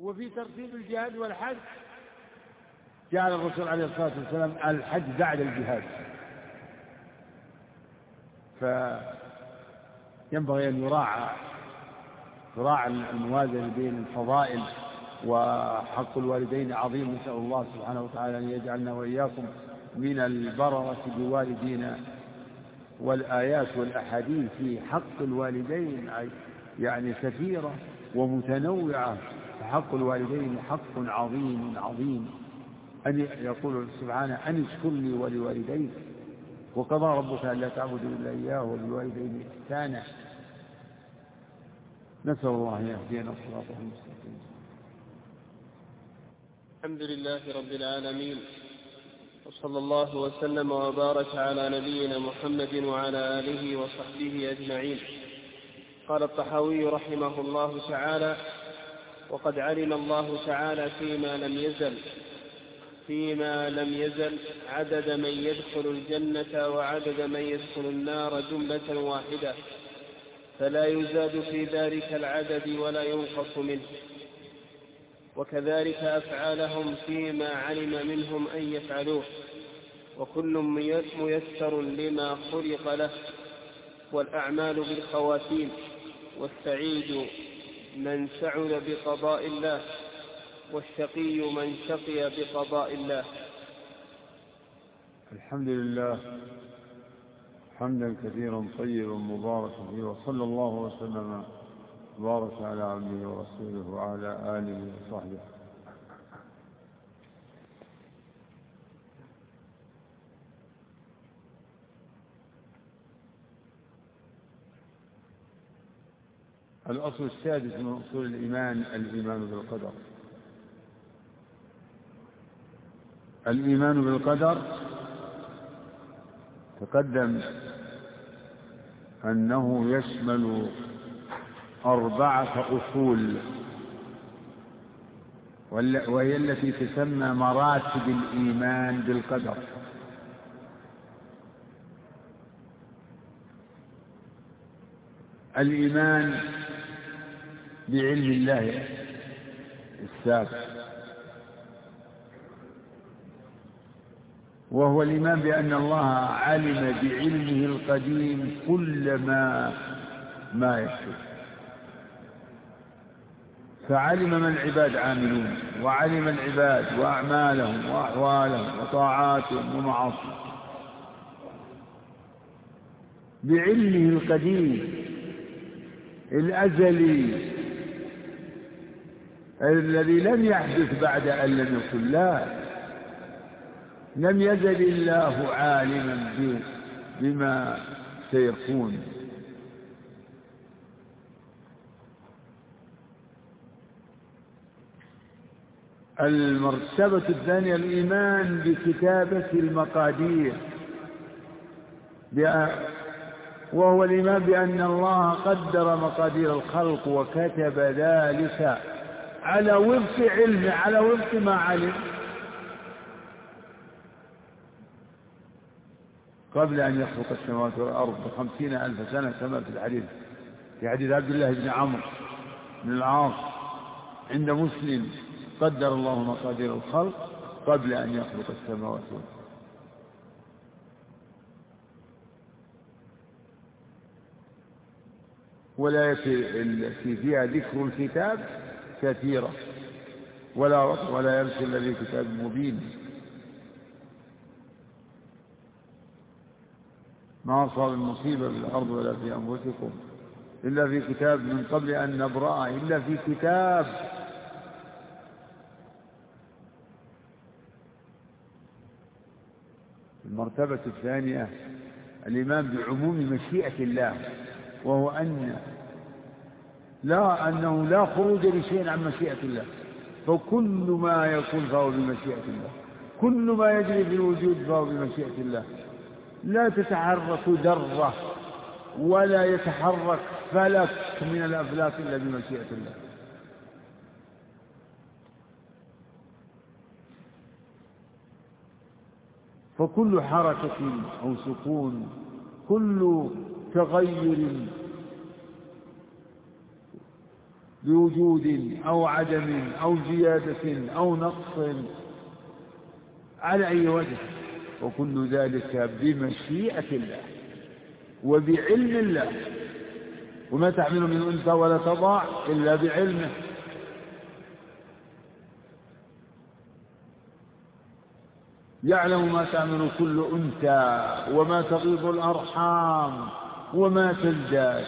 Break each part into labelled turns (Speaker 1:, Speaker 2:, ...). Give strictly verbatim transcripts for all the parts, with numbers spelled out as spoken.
Speaker 1: وفي ترتيب الجهاد والحج جعل الرسول عليه الصلاة والسلام الحج بعد الجهاد، فينبغي أن يراعى يراعى الموازنة بين الفضائل وحق الوالدين عظيم. نسأل الله سبحانه وتعالى أن يجعلنا وإياكم من البررة بوالدينا. والآيات والأحاديث في حق الوالدين يعني كثيرة ومتنوعة، فحق الوالدين حق عظيم عظيم. أن يقول سبحانه أن اشكر لي ولوالديك وقضى ربك ألا تعبدوا إلا إياه وبالوالدين إحسانا. نسأل الله أن يهدينا الصراط المستقيم.
Speaker 2: الحمد لله رب العالمين، وصلى الله وسلم وبارك على نبينا محمد وعلى آله وصحبه أجمعين. قال الطحاوي رحمه الله تعالى: وقد علم الله تعالى فيما لم يزل فيما لم يزل عدد من يدخل الجنة وعدد من يدخل النار جملة واحدة، فلا يزاد في ذلك العدد ولا ينقص منه. وكذلك أفعالهم فيما علم منهم أن يفعلوه، وكل ميسر لما خلق له، والأعمال بالخواتيم. والسعيد من سعد بقضاء الله، والشقي من شقي بقضاء الله.
Speaker 1: الحمد لله حمدا كثيرا طيبا مباركا فيه، وصلى الله وسلم وبارك على عبده ورسوله وعلى آله وصحبه. الأصل السادس من أصول الإيمان الإيمان بالقدر. الإيمان بالقدر تقدم أنه يشمل أربعة أصول، وهي التي تسمى مراتب الإيمان بالقدر. الإيمان بعلم الله السابق، وهو الإيمان بأن الله علم بعلمه القديم كل ما ما يكتب، فعلم ما العباد عاملون، وعلم العباد وأعمالهم وأحوالهم وطاعاتهم ومعاصيهم بعلمه القديم الأزلي الذي لم يحدث بعد أن لم يكن. لا، لم يزل الله عالما بما سيكون. المرتبة الثانية الإيمان بكتابة المقادير، وهو الإيمان بأن الله قدر مقادير الخلق وكتب ذلك على وفق علمه، على وفق ما علم قبل أن يخلق السماوات والأرض بخمسين ألف سنة، كما في الحديث في حديث عبد الله بن عمرو بن العاص عند مسلم: قدر الله مقادير الخلق قبل أن يخلق السماوات والأرض. ولا في فيها ذكر الكتاب كثيرة، ولا ولا يرسل الذي كتاب مبين. ما أصاب المصيبة في الأرض ولا في أنفسكم إلا في كتاب من قبل أن نبرأه، إلا في كتاب. المرتبة الثانية الإيمان بعموم مشيئة الله، وهو أن لا أنه لا خروج لشيء عن مشيئة الله، فكل ما يكون فهو بمشيئة الله، كل ما يجري في الوجود فهو بمشيئة الله. لا تتحرك ذرة ولا يتحرك فلك من الأفلاك إلا بمشيئة الله. فكل حركة أو سكون، كل تغير بوجود أو عدم أو زيادة أو نقص على أي وجه، وكل ذلك بمشيئة الله وبعلم الله، وما تحمل من أنثى ولا تضع إلا بعلمه. يعلم ما تعمل كل أنثى وما تغيض الأرحام وما تزداد.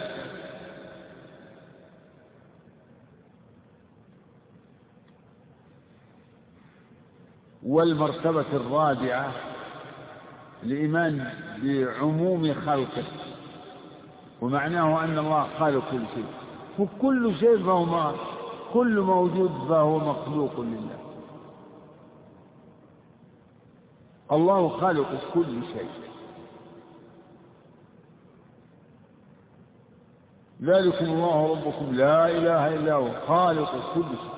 Speaker 1: والمرتبة الرابعة الإيمان بعموم خلقه، ومعناه أن الله خالق كل شيء، وكل شيء فهو كل موجود فهو مخلوق لله. الله خالق كل شيء، ذلكم الله ربكم لا إله إلا هو خالق كل شيء،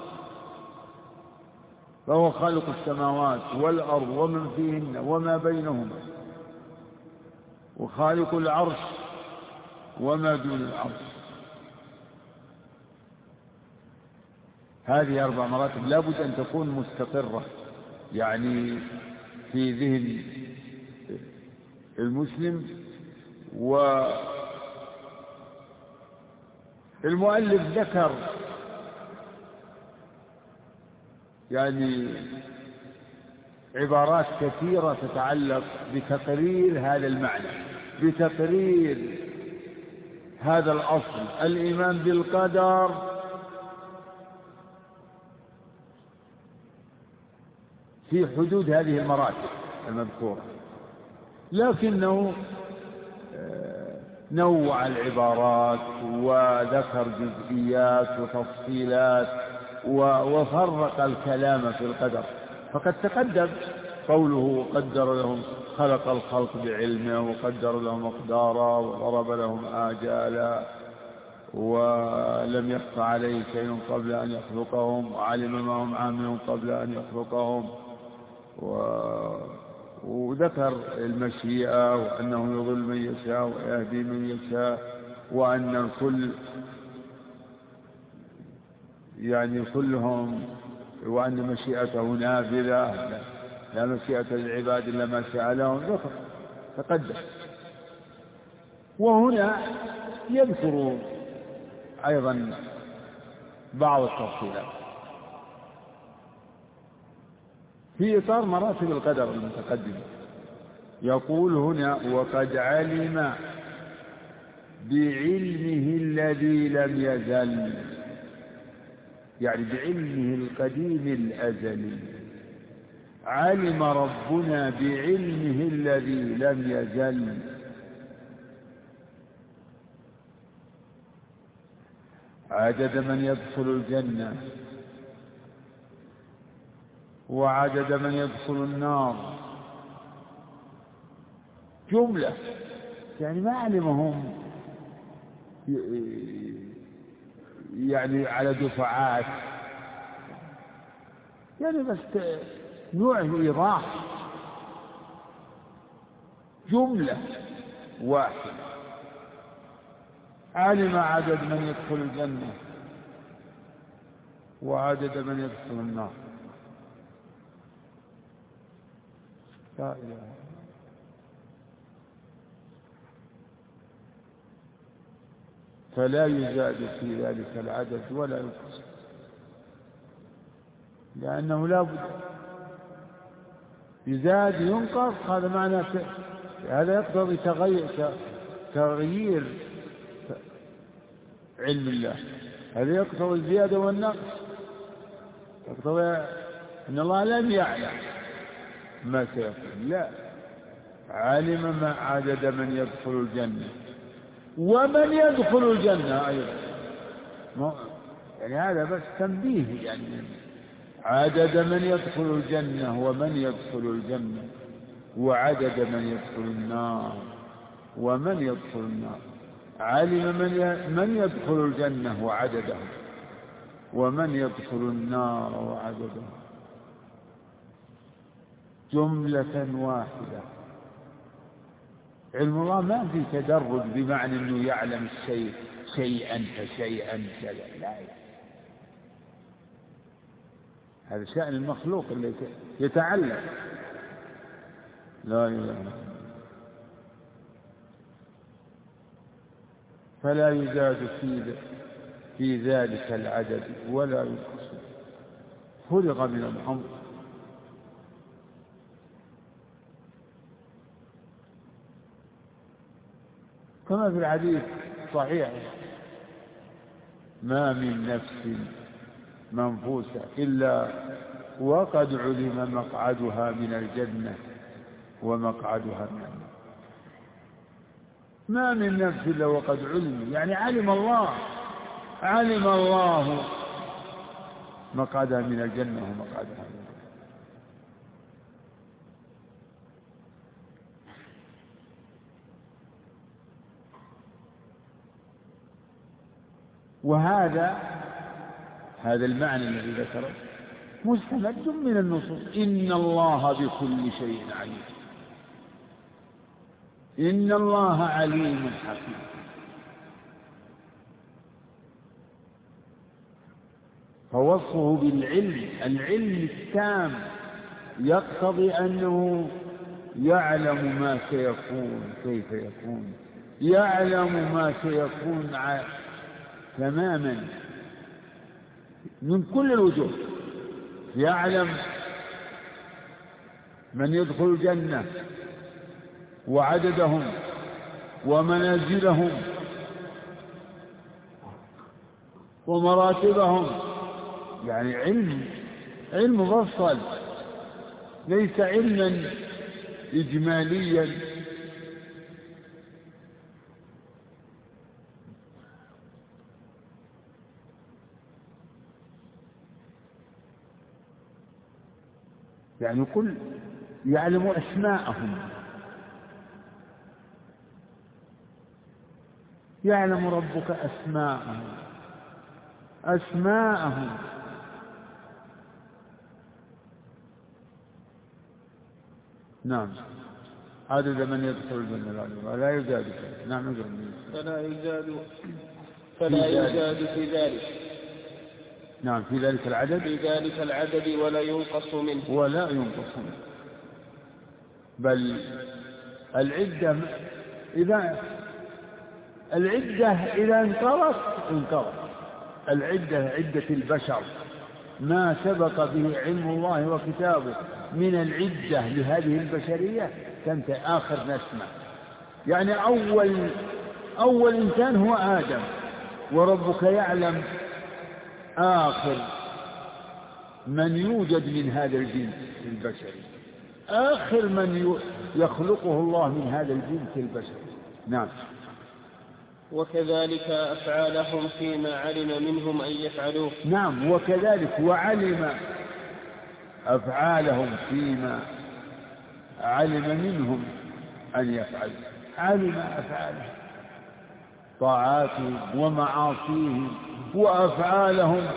Speaker 1: فهو خالق السماوات والأرض ومن فيهن وما بينهما، وخالق العرش وما دون العرش. هذه أربع مراتب لا بد أن تكون مستقرة يعني في ذهن المسلم. والمؤلف ذكر يعني عبارات كثيرة تتعلق بتقرير هذا المعنى، بتقرير هذا الأصل الإيمان بالقدر في حدود هذه المراتب المذكورة، لكنه نوع العبارات وذكر جزئيات وتفصيلات وفرق الكلام في القدر. فقد تقدم قوله قدر لهم خلق الخلق بعلمه وقدر لهم أقدارا وضرب لهم آجالا ولم يخف عليه شيء قبل أن يخلقهم وعلم ما هم عاملون قبل أن يخلقهم، وذكر المشيئة وأنه يضل من يشاء ويهدي من يشاء، وأن الكل يعني كلهم، وأن مشيئته نافذة لا مشيئة للعباد إلا ما شاء لهم، ذكر تقدم. وهنا يذكر أيضا بعض التفصيلات في إطار مراتب القدر المتقدمة. يقول هنا وقد علم بعلمه الذي لم يزل، يعني بعلمه القديم الأزلي. علم ربنا بعلمه الذي لم يزل عدد من يدخل الجنة وعدد من يدخل النار جملة، يعني ما علمهم يعني على دفعات، يعني بس نوع إيضاح جملة واحدة. علم عدد من يدخل الجنة وعدد من يدخل النار. لا إله. فلا يزاد في ذلك العدد ولا ينقص، لأنه لا بد يزاد ينقص. هذا معنى هذا يقتضي تغيير تغيير علم الله، هذا يقتضي الزيادة والنقص، يقتضي أن الله لم يعلم ما سيكون، لا، علم ما عدد من يدخل الجنة ومن يدخل الجنة أيضا. يعني هذا بس تنبيه، يعني عدد من يدخل الجنة ومن يدخل الجنة وعدد من يدخل النار ومن يدخل النار. علم من من يدخل الجنة وعدده ومن يدخل النار وعدده جملة واحدة. علم الله ما في تدرج بمعنى أنه يعلم الشيء شيئا فشيئا كذا، لا، هذا شأن المخلوق اللي يتعلق. لا إله إلا الله. فلا يزاد في في ذلك العدد ولا ينقص، فرغ من الأمر. كما في الحديث صحيح: ما من نفس منفوسة إلا وقد علم مقعدها من الجنة ومقعدها من النار. ما من نفس إلا وقد علم، يعني علم الله علم الله مقعدها من الجنة ومقعدها من النار. وهذا هذا المعنى الذي ذكره مستمد من النصوص: إن الله بكل شيء عليم، إن الله عليم حكيم. فوصفه بالعلم، العلم التام، يقتضي أنه يعلم ما سيكون كيف يكون، يعلم ما سيكون تماما من كل الوجوه. يعلم من يدخل الجنة وعددهم ومنازلهم ومراتبهم، يعني علم علم مفصل، ليس علما إجماليا. يعني كل يعلم أسماءهم، يعلم ربك أسماءهم أسماءهم نعم. عدد من يدخل الجنة ولا يزاد. نعم.
Speaker 2: فلا يزاد فلا يزاد في ذلك.
Speaker 1: نعم. في ذلك العدد
Speaker 2: في ذلك العدد ولا ينقص منه
Speaker 1: ولا ينقص منه. بل العدة إذا العدة إذا انقرضت انقرضت. العدة عدة البشر، ما سبق به علم الله وكتابه من العدة لهذه البشرية تنتهي آخر نسمة. يعني أول أول إنسان هو آدم، وربك يعلم آخر من يوجد من هذا الجنس البشري، آخر من يخلقه الله من هذا الجنس البشري. نعم.
Speaker 2: وكذلك أفعالهم فيما علم منهم أن يفعلوه.
Speaker 1: نعم. وكذلك وعلم أفعالهم فيما علم منهم أن يفعلوا. علم أفعالهم، طاعاتهم ومعاصيهم وأفعالهم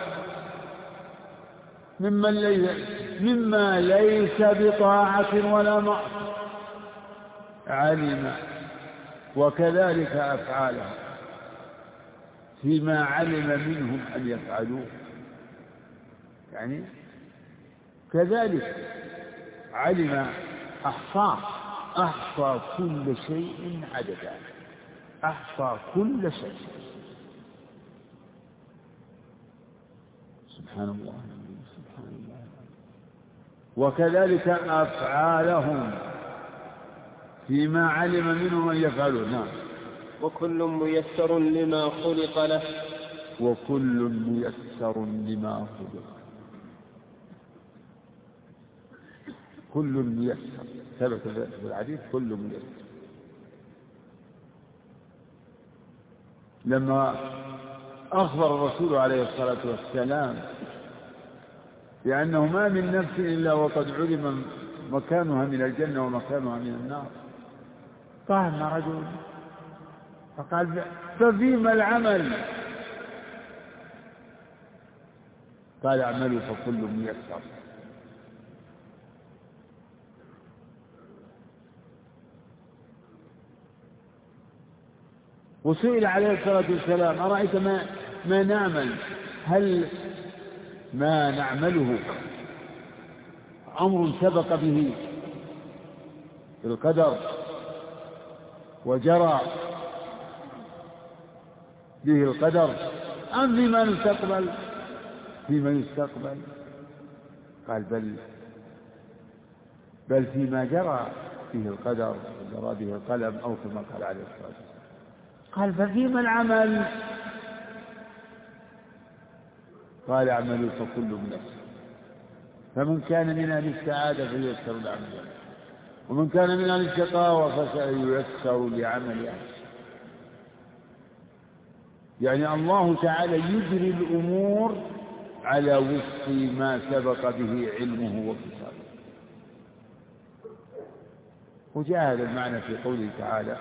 Speaker 1: ممن ليس مما ليس بطاعة ولا معصية، علم. وكذلك أفعالهم فيما علم منهم أن يفعلوه، يعني كذلك علم أحصى أحصى كل شيء عددا، أحصى كل شيء. سبحان الله سبحان الله. وكذلك أفعالهم فيما علم منهم أن يفعلوا. نعم.
Speaker 2: وكل ميسر لما خلق له.
Speaker 1: وكل ميسر لما خلق. كل ميسر ثبت في الحديث كل ميسر. لما أخبر الرسول عليه الصلاة والسلام بأنه ما من نفس إلا وقد علم مكانها من الجنة ومكانها من النار، قام رجل فقال: ففيما العمل؟ قال: اعملوا فكل ميسر. وسئل عليه الصلاة والسلام: أرأيت ما, ما نعمل، هل ما نعمله أمر سبق به القدر وجرى به القدر أم فيما نستقبل فيما يستقبل قال بل بل فيما جرى به القدر وجرى به القلم أو كما قال عليه الصلاة والسلام. قال ففيما العمل قال اعملوا فكل بنفسه فمن كان من أهل السعادة فلييسر لعمله ومن كان من أهل الشقاوة فسييسر لعمله. يعني الله تعالى يجري الأمور على وفق ما سبق به علمه وكتابه. وجاء هذا المعنى في قوله تعالى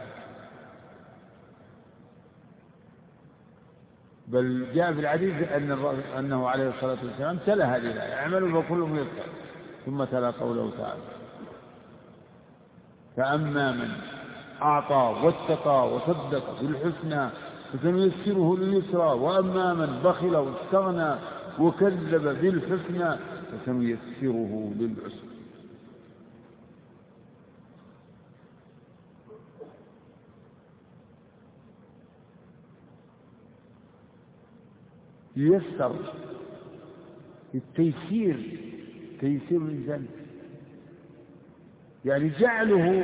Speaker 1: بل جاء في الحديث أن أنه عليه الصلاة والسلام تلا هذه الآية اعملوا فكل ميسر ثم تلا قوله تعالى فأما من أعطى واتقى وصدق بالحسنى فسنيسره لليسرى وأما من بخل واستغنى وكذب بالحسنى فسنيسره للعسرى. ييسر التيسير تيسير الإنسان يعني جعله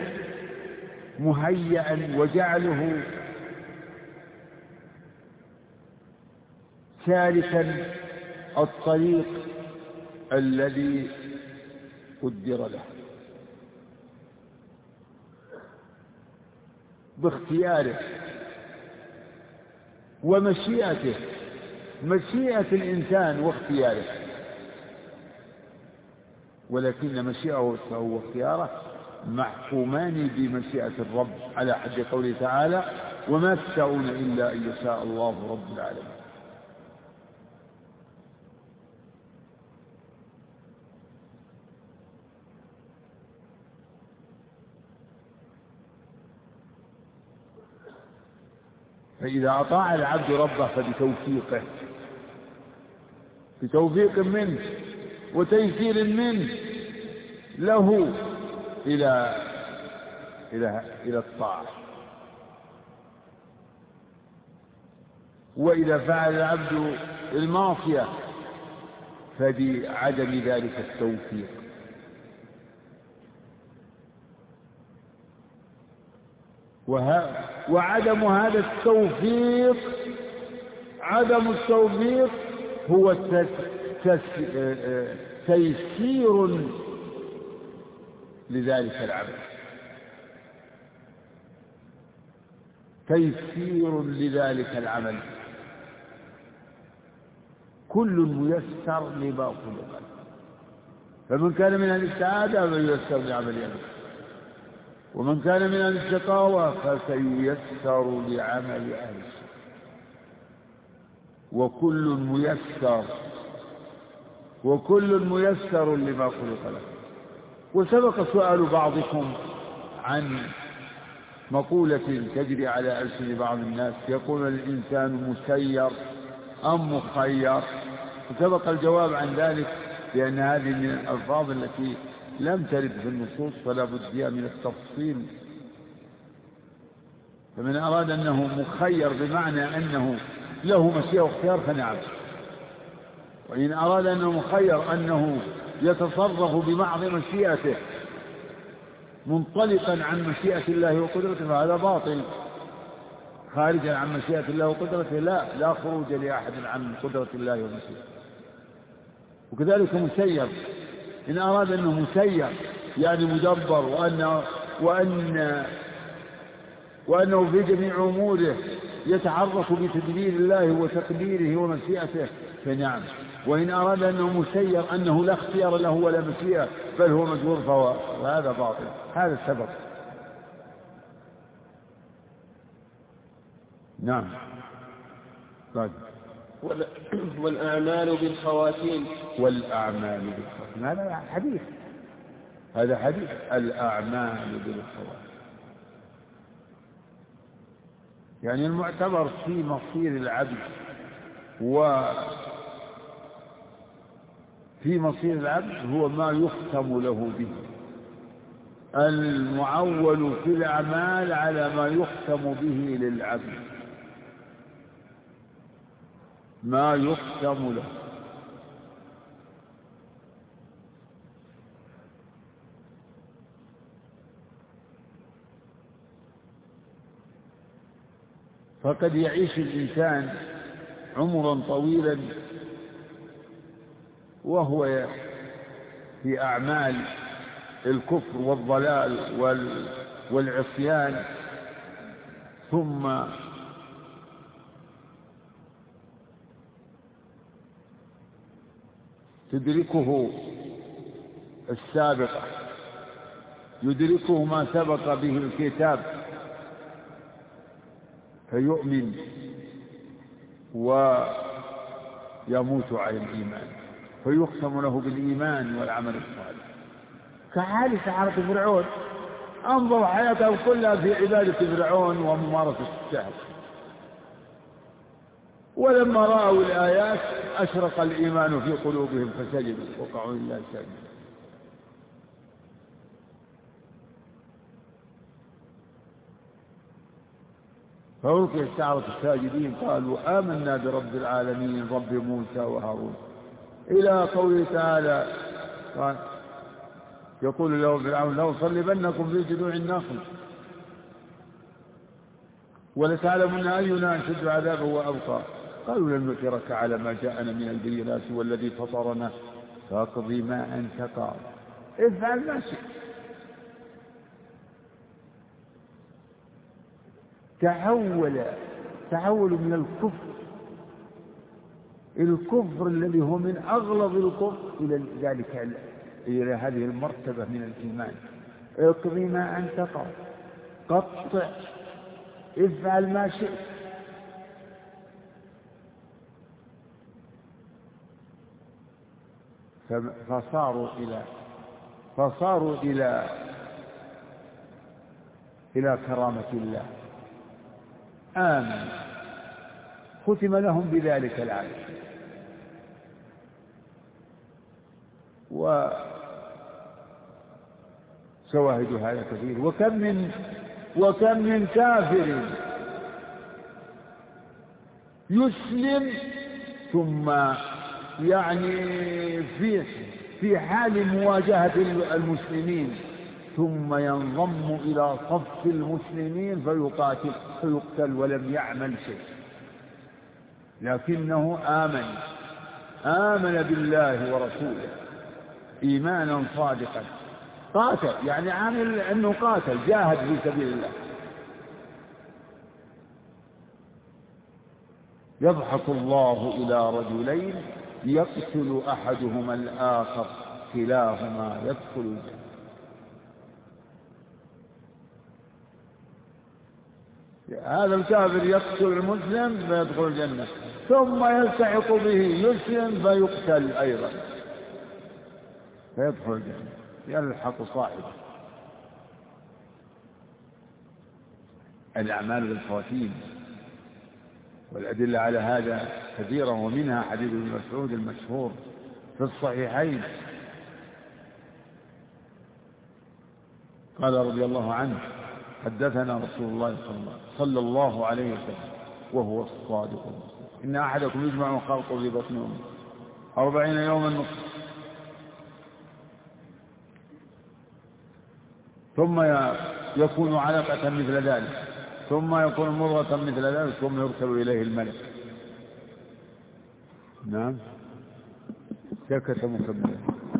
Speaker 1: مهيئا وجعله سالكا الطريق الذي قدر له باختياره ومشيئته مشيئة الإنسان واختياره ولكن مشيئته واختياره محكومان بمشيئة الرب على حد قوله تعالى وما تشاءون إلا أن يشاء الله رب العالمين. فإذا أطاع العبد ربه فبتوفيقه بتوفيق منه وتيسير منه له إلى إلى إلى الطاعة. وإذا فعل العبد المعصية فبعدم ذلك التوفيق. وعدم هذا التوفيق عدم التوفيق هو تيسير لذلك العمل تيسير لذلك العمل كل ميسر لما خلق له فمن كان من أهل السعادة فلييسر لعمل يده ومن كان من أهل الشقاوة فسييسر لعمل أهل الشقاوة وكل ميسر وكل ميسر لما خلق له. وسبق سؤال بعضكم عن مقولة تجري على ألسن بعض الناس يقول الإنسان مسير أم مخير وسبق الجواب عن ذلك لأن هذه من الألفاظ التي لم ترد في النصوص فلا بد فيها من التفصيل. فمن أراد أنه مخير بمعنى أنه له مشيئة واختيار فنعم وإن أراد أنه مخير أنه يتصرف بمعظ مشيئته منطلقا عن مشيئة الله وقدرته فهذا باطل خارجا عن مشيئة الله وقدرته لا لا خروج لأحد عن قدرة الله ومشيئته. وكذلك مسير إن أراد أنه مسير يعني مدبر وأن وأن وأنه في جميع أموره يتعرف بتدبير الله وتقديره ومشيئته فنعم. وإن أراد أنه مسير أنه لا اختيار له ولا مشيئة بل هو مجبور فهذا باطل. هذا السبب. نعم. طيب.
Speaker 2: والأعمال بالخواتيم
Speaker 1: والأعمال بالخواتيم هذا حديث هذا حديث الأعمال بالخواتيم يعني المعتبر في مصير العبد وفي في مصير العبد هو ما يختم له به. المعول في الأعمال على ما يختم به للعبد، ما يختم له. فقد يعيش الإنسان عمرا طويلا وهو في أعمال الكفر والضلال والعصيان، ثم تدركه السابقة، يدركه ما سبق به الكتاب فيؤمن ويموت على الإيمان، فيختم له بالإيمان والعمل الصالح. كحال سحرة فرعون، أنظر حياتهم كلها في عبادة فرعون وممارسة السحر، ولما رأوا الآيات أشرق الإيمان في قلوبهم فسجدوا وقعوا لله ساجدين. فألقي السحرة الساجدين قالوا آمنا برب العالمين رب موسى وهارون، إلى قوله تعالى قال يقول له فرعون لأصلبنكم في جذوع النخل ولتعلمن أينا أشد عذابا وأبقى. قالوا لن نؤثرك على ما جاءنا من البينات والذي فطرنا فاقضي ما أنت قاض، افعل ما شئت. تحول تحول من الكفر، الكفر الذي هو من أغلظ الكفر، إلى ذلك إلى هذه المرتبة من الإيمان. اقضي ما أنت قاض، قطع، افعل ما شئت. فصاروا إلى فصاروا إلى إلى كرامة الله، آمن، ختم لهم بذلك العمل. وشواهد هذا كثير، وكم من وكم من كافر يسلم ثم يعني في في حال مواجهة المسلمين ثم ينضم إلى صف المسلمين فيقاتل فيقتل ولم يعمل شيء، لكنه آمن آمن بالله ورسوله إيمانا صادقا، قاتل يعني عامل أنه قاتل جاهد في سبيل الله. يضحك الله إلى رجلين يقتل أحدهما الآخر كلاهما يدخل الجنة. هذا الكافر يقتل المسلم فيدخل الجنة، ثم يلتحق به يسلم فيقتل أيضا فيدخل الجنة، يلحق صاحبه. الأعمال بالخواتيم، والأدلة على هذا كثيرة، ومنها حديث ابن مسعود المشهور في الصحيحين قال رضي الله عنه حدثنا رسول الله صلى الله عليه وسلم وهو الصادق المصدوق إن أحدكم يجمع خلقه في بطن أمه أربعين يوما نطفة ثم يكون علقة مثل ذلك ثم يكون مضغة مثل ذلك ثم يرسل إليه الملك. نعم سكت مكملا.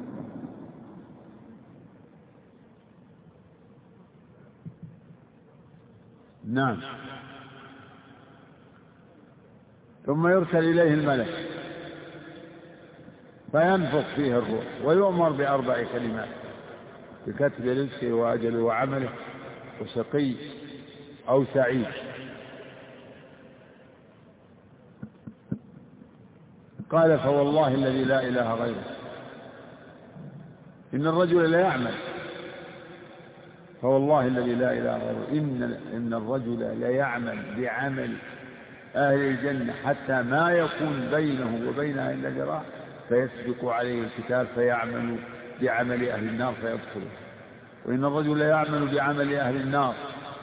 Speaker 1: نعم ثم يرسل إليه الملك فينفخ فيه الروح ويؤمر بأربع كلمات بكتب رزقه وأجله وعمله وشقي أو سعيد. قال فوالله الذي لا إله غيره إن الرجل لا يعمل فوالله الذي لا إله غيره إن, إن الرجل لا يعمل بعمل أهل الجنة حتى ما يكون بينه وبينها إلا ذراع فيسبق عليه الكتاب فيعمل بعمل أهل النار فيدخله، وإن الرجل لا يعمل بعمل أهل النار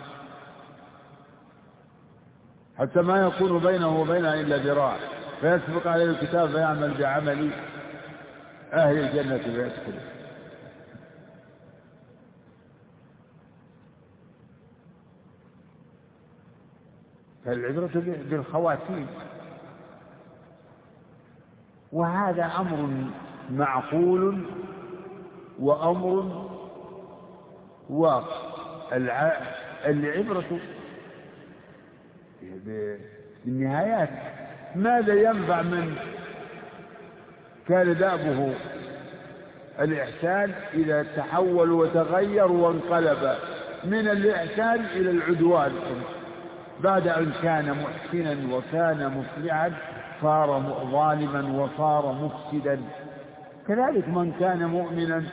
Speaker 1: حتى ما يكون بينه وبينها إلا ذراع، فيسبق عليه الكتاب فيعمل بعمل أهل الجنة فيدخله. فالعبرة بالخواتيم، وهذا أمر معقول وأمر واقع. العبرة بالنهايات. ماذا ينفع من كان دابه الإحسان إذا تحول وتغير وانقلب من الإحسان إلى العدوان بعد أن كان محسنا وكان مصلحا صار ظالما وصار مفسدا. كذلك من كان مؤمنا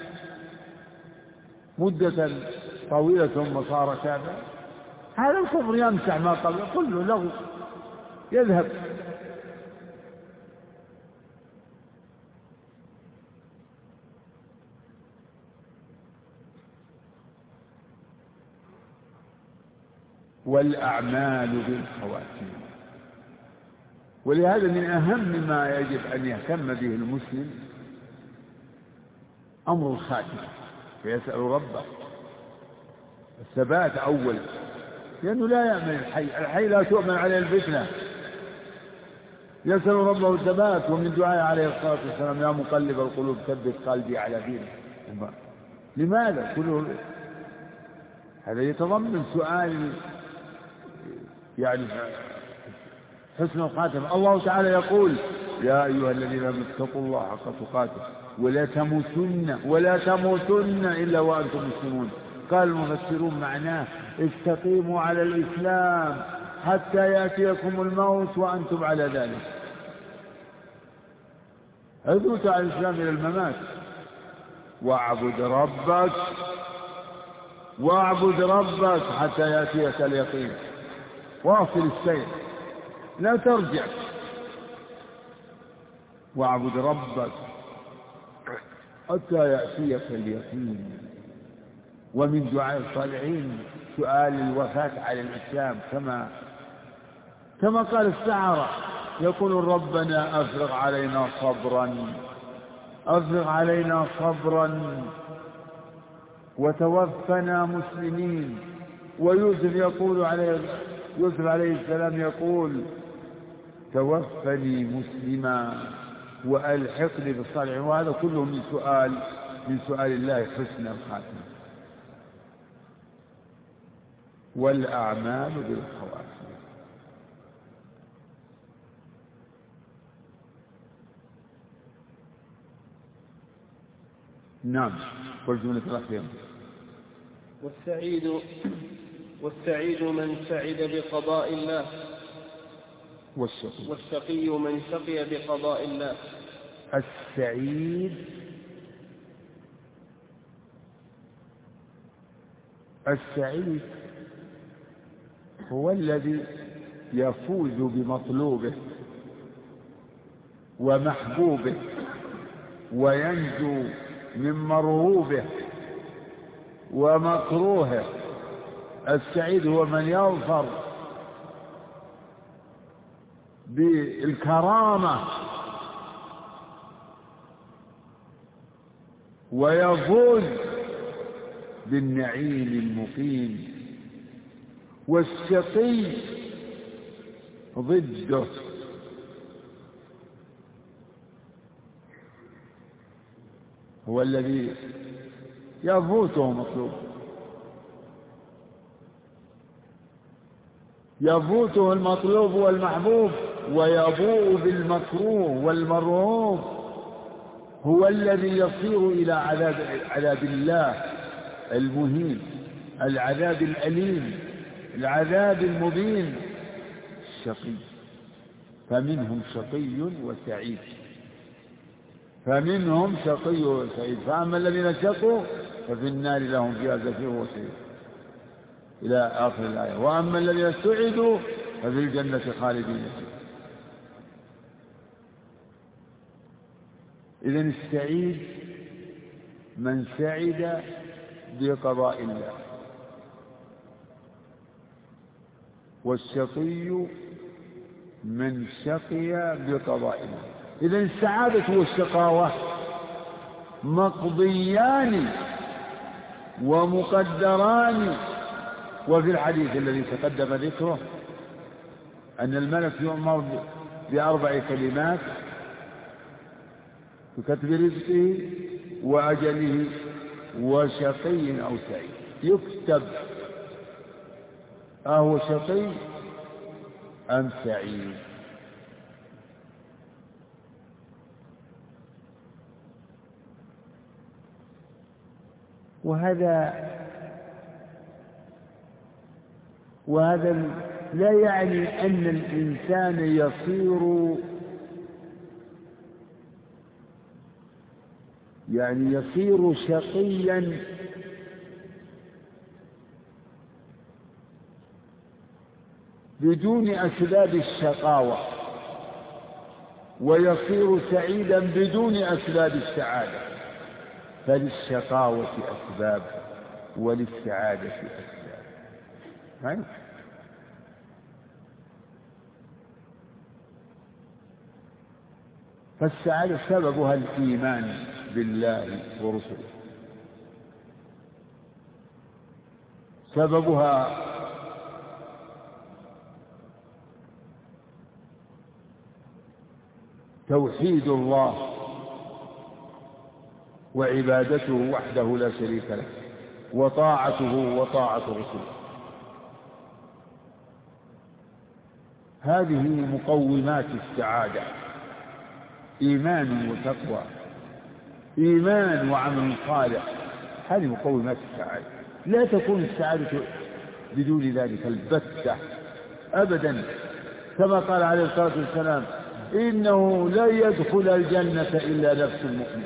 Speaker 1: مدة طويلة ثم صار كافرا، هذا الكفر يمسح ما قبل كله له يذهب. والأعمال بالخواتيم. ولهذا من أهم ما يجب أن يهتم به المسلم أمر الخاتمة، فيسأل ربه الثبات أولا، لأنه لا يأمن الحي، الحي لا تؤمن عليه الفتنة. يسأل ربه الثبات، ومن دعاء عليه الصلاة والسلام يا مقلب القلوب ثبت قلبي على دينك. لماذا؟ كله هذا يتضمن سؤال يعني حسن الخاتمة. الله تعالى يقول يا أيها الذين آمنوا اتقوا الله حق تقاته ولا تموتن ولا تموتن إلا وأنتم مسلمون. قال المفسرون معناه استقيموا على الإسلام حتى يأتيكم الموت وأنتم على ذلك. اثبتوا على الإسلام إلى الممات. واعبد ربك واعبد ربك حتى يأتيك اليقين، واصل السير لا ترجع. واعبد ربك حتى يأتيك اليقين. ومن دعاء الصالحين سؤال الوفاة على الإسلام، كما كما قال السحرة يقول ربنا أفرغ علينا صبرا أفرغ علينا صبرا وتوفنا مسلمين. ويوسف يقول عليه يوسف عليه السلام يقول توفني مسلما وألحقني بالصالحين. وهذا كله من سؤال من سؤال الله حسن الخاتمة. والأعمال بالخواتيم. نعم. والجملة الأخيرة
Speaker 2: والسعيد والسعيد من سعد بقضاء الله،
Speaker 1: والشقي
Speaker 2: والشقي من شقي بقضاء الله.
Speaker 1: السعيد السعيد هو الذي يفوز بمطلوبه ومحبوبه وينجو من مرهوبه ومكروهه. السعيد هو من يظفر بالكرامة ويفوز بالنعيم المقيم. والشقي ضده هو الذي يفوته مطلوب يفوته المطلوب والمحبوب ويبوء بالمكروه والمرهوب. هو الذي يصير إلى عذاب عذاب الله المهين، العذاب الأليم، العذاب المبين. الشقي فمنهم شقي وسعيد فمنهم شقي وسعيد فأما الذين شقوا ففي النار لهم فيها زفير وسعير إلى آخر الآية. وأما الذين سعدوا ففي الجنة خالدين فيها. إذن السعيد من سعد بقضاء الله، والشقي من شقي بقضاء الله. إذن السعادة والشقاوة مقضيان ومقدران. وفي الحديث الذي تقدم ذكره أن الملك يؤمر بأربع كلمات: بكتب رزقه وأجله وشقي أو سعيد. يكتب أهو شقي أم سعيد. وهذا وهذا لا يعني أن الإنسان يصير يعني يصير شقيا بدون أسباب الشقاوة، ويصير سعيدا بدون أسباب السعادة. فللشقاوة أسباب وللسعادة أسباب. هاي. فالسعادة سببها الإيمان بالله ورسله، سببها توحيد الله وعبادته وحده لا شريك له، وطاعته وطاعة رسله. هذه مقومات السعادة: إيمان وتقوى، إيمان وعمل صالح. هذه مقومات السعادة. لا تكون السعادة بدون ذلك البتة أبدا، كما قال عليه الصلاة والسلام: إنه لا يدخل الجنة إلا نفس المؤمن.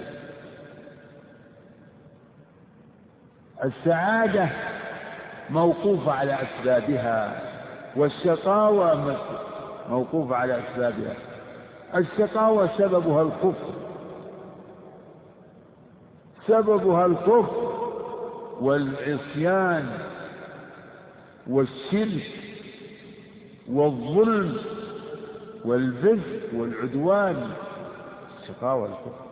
Speaker 1: السعادة موقوفة على أسبابها، والشقاوة موقوفة على أسبابها. الشقاوة سببها الكفر، سببها الكفر والعصيان والشرك والظلم والفسق والعدوان. الشقاوة الكفر.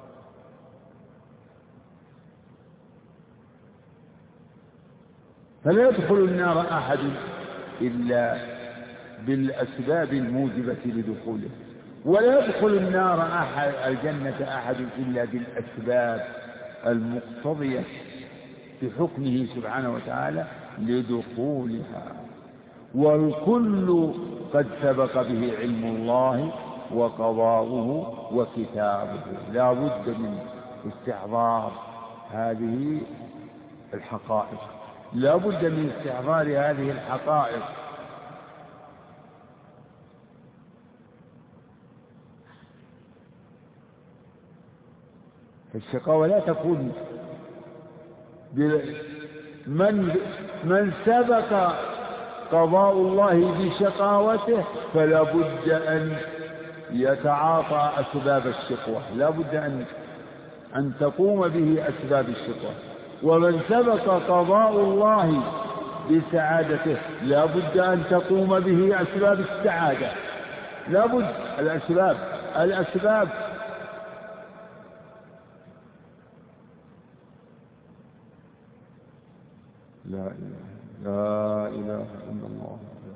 Speaker 1: فلا يدخل النار أحد إلا بالأسباب الموجبة لدخوله، ولا يدخل النار أحد الجنة أحد إلا بالأسباب المقتضية بحكمه سبحانه وتعالى لدخولها. والكل قد سبق به علم الله وقضاؤه وكتابه. لا بد من استحضار هذه الحقائق، لا بد من استحضار هذه الحقائق. الشقاوة لا تكون من من سبق قضاء الله بشقاوته فلا بد أن يتعاطى أسباب الشقوة، لا بد أن أن تقوم به أسباب الشقوة. ومن سبق قضاء الله بسعادته لا بد أن تقوم به أسباب السعادة. لا بد الأسباب الأسباب لا إله لا إله إلا الله.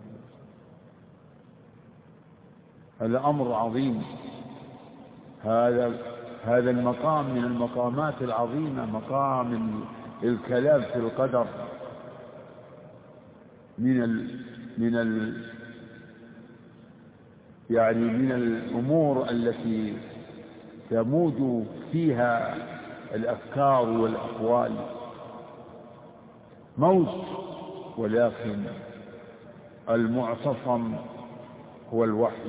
Speaker 1: هذا أمر عظيم. هذا هذا المقام من المقامات العظيمة، مقام الكلام في القدر، من ال من ال يعني من الأمور التي تموج فيها الأفكار والأقوال موت. ولكن المعتصم هو الوحي،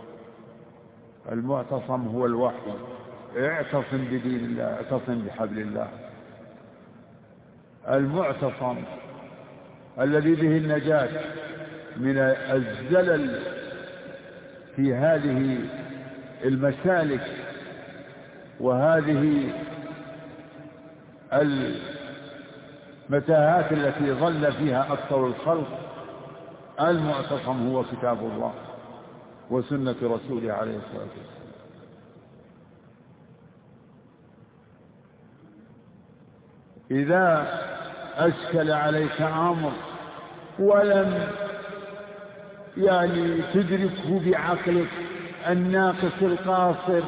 Speaker 1: المعتصم هو الوحي. اعتصم بدين الله، اعتصم بحبل الله. المعتصم الذي به النجاة من الزلل في هذه المسالك وهذه المتاهات التي ظل فيها أكثر الخلق المعتصم هو كتاب الله وسنة رسوله عليه الصلاة والسلام. إذا أشكل عليك أمر ولم يعني تدركه بعقلك الناقص القاصر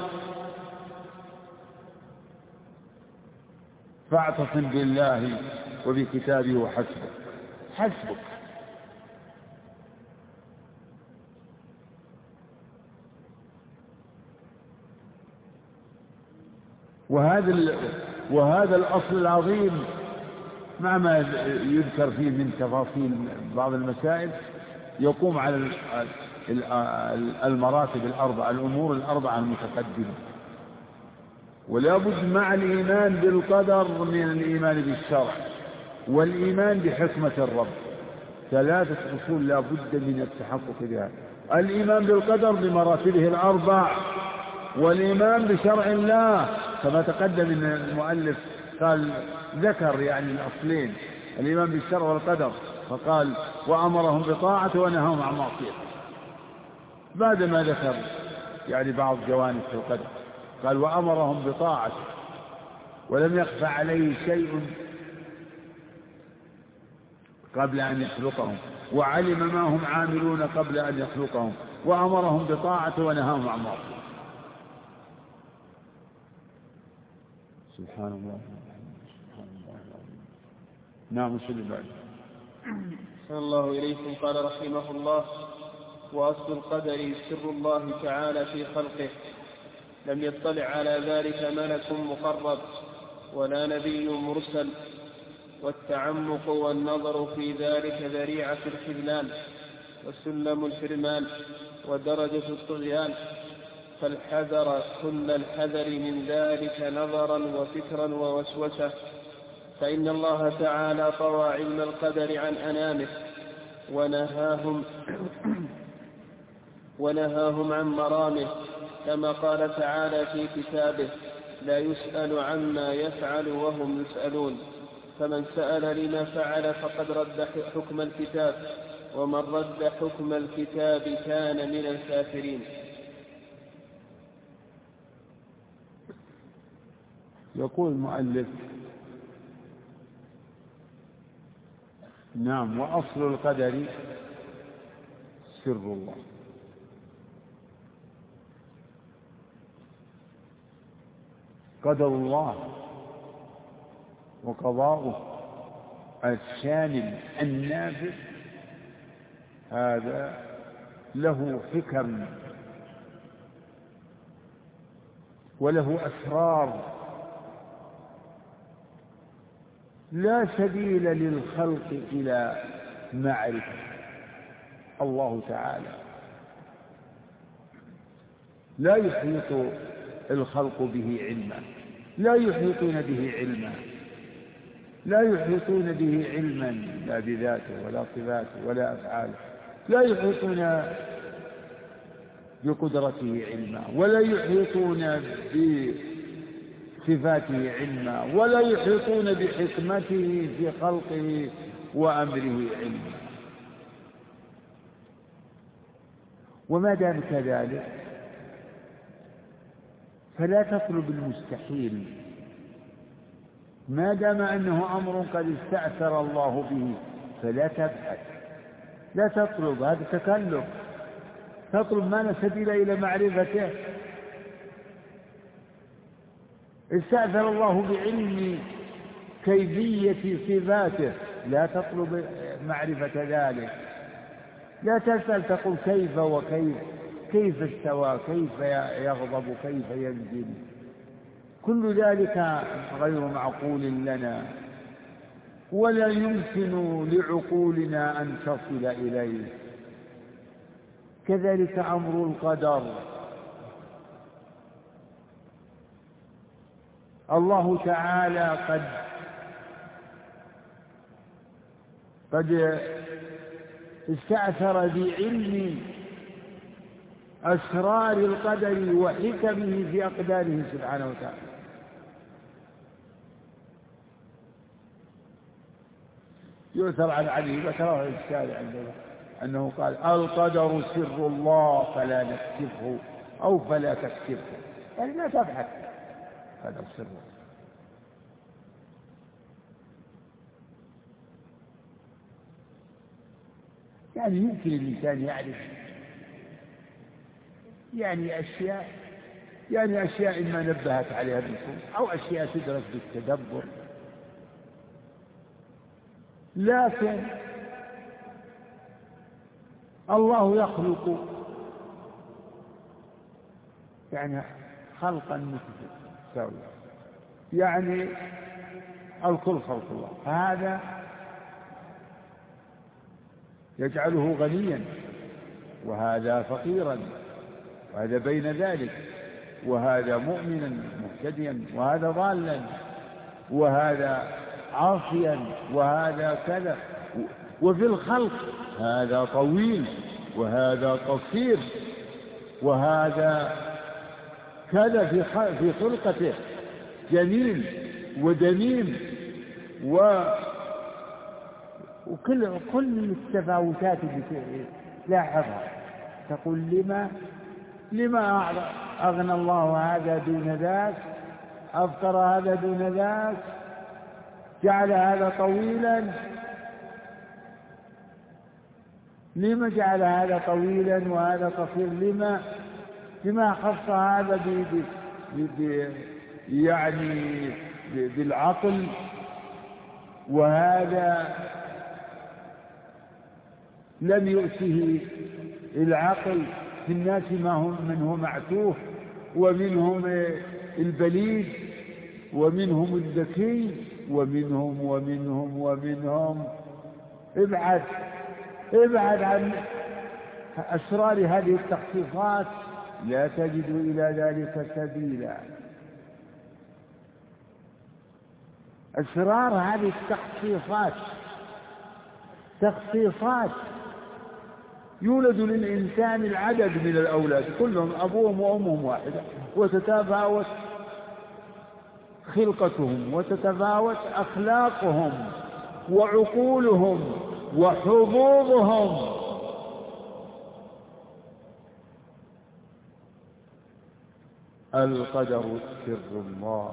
Speaker 1: فاعتصم بالله وبكتابه وحسبك حسبك. وهذا وهذا الأصل العظيم مع ما يذكر فيه من تفاصيل بعض المسائل يقوم على المراتب الأربعة الأمور الأربعة المتقدمة. ولا بد مع الإيمان بالقدر من الإيمان بالشرع والإيمان بحكمة الرب، ثلاثة أصول لا بد من التحقق بها: الإيمان بالقدر بمراتبه الأربع، والإيمان بشرع الله كما تقدم من المؤلف قال ذكر يعني الأصلين الإيمان بالشرع والقدر، فقال وأمرهم بطاعته ونهاهم عن معصيته، بعد ما ذكر يعني بعض جوانب في القدر قال وأمرهم بطاعته ولم يخفى عليه شيء قبل أن يخلقهم، وعلم ما هم عاملون قبل أن يخلقهم، وأمرهم بطاعته ونهاهم عن معصيته. سبحان الله. سبحان الله. نعم. وصل بعد.
Speaker 2: أحسن الله إليكم. قال رحمه الله: وأصل القدر سر الله تعالى في خلقه، لم يطلع على ذلك ملك مقرب ولا نبي مرسل، والتعمق والنظر في ذلك ذريعة الخذلان وسلم الحرمان ودرجة الطغيان، فالحذر كل الحذر من ذلك نظرا وفكرا ووسوسة، فإن الله تعالى طوى علم القدر عن أنامه ونهاهم ونهاهم عن مرامه، كما قال تعالى في كتابه: لا يسأل عما يفعل وهم يسألون، فمن سأل لما فعل فقد رد حكم الكتاب، ومن رد حكم الكتاب كان من الكافرين.
Speaker 1: يقول المؤلف: نعم. وأصل القدر سر الله. قدر الله وقضاؤه الشامل النافذ هذا له حكم وله أسرار لا سبيل للخلق إلى معرفة الله تعالى. لا يحيط الخلق به علما، لا يحيطون به علما، لا يحيطون به علما لا بذاته ولا صفاته ولا أفعاله، لا يحيطون بقدرته علما، ولا يحيطون بصفاته علما، ولا يحيطون بحكمته في خلقه وأمره علما. وما دام كذلك فلا تطلب المستحيل، ما دام أنه أمر قد استأثر الله به فلا تبحث، لا تطلب، هذا تكلف، تطلب ما لا سبيل إلى معرفته. استأثر الله بعلم كيفية صفاته، لا تطلب معرفة ذلك، لا تسأل تقول كيف وكيف، كيف استوى، كيف يغضب، كيف ينزل، كل ذلك غير معقول لنا ولا يمكن لعقولنا أن تصل إليه. كذلك أمر القدر، الله تعالى قد قد استأثر بعلم أسرار القدر وحكمه في أقداره سبحانه وتعالى. يؤثر عن علي ذكره الشارع عندنا أنه قال: القدر سر الله فلا نكتبه أو فلا تكتبه، يعني لا تبحث، هذا السر. يعني يمكن الإنسان يعرف يعني أشياء يعني أشياء إما نبهت عليها النصوص أو أشياء تدرك بالتدبر، لكن الله يخلق يعني خلقا متساويا، يعني الكل خلق الله، هذا يجعله غنيا وهذا فقيرا، وهذا بين ذلك، وهذا مؤمنا مهتديا وهذا ضالا، وهذا عاصيا وهذا كذا. وفي الخلق هذا طويل وهذا قصير وهذا كذا في خلقته، جميل ودميم، و وكل كل التفاوتات اللي تلاحظها تقول: لما لما أغنى الله هذا دون ذاك، أفقر هذا دون ذاك، جعل هذا طويلا، لما جعل هذا طويلا وهذا قصير، لما لما خص هذا ب ب يعني بالعقل وهذا لم يؤته العقل. في الناس ما هم منهم معتوه، ومنهم البليد، ومنهم الذكي، ومنهم ومنهم ومنهم ابعد ابعد عن أسرار هذه التخصيصات، لا تجد إلى ذلك سبيلا. أسرار هذه التخصيصات تخصيصات يولد للإنسان العدد من الأولاد كلهم أبوهم وأمهم واحدة، وتتفاوت خلقتهم وتتفاوت أخلاقهم وعقولهم وحظوظهم. القدر سر الله،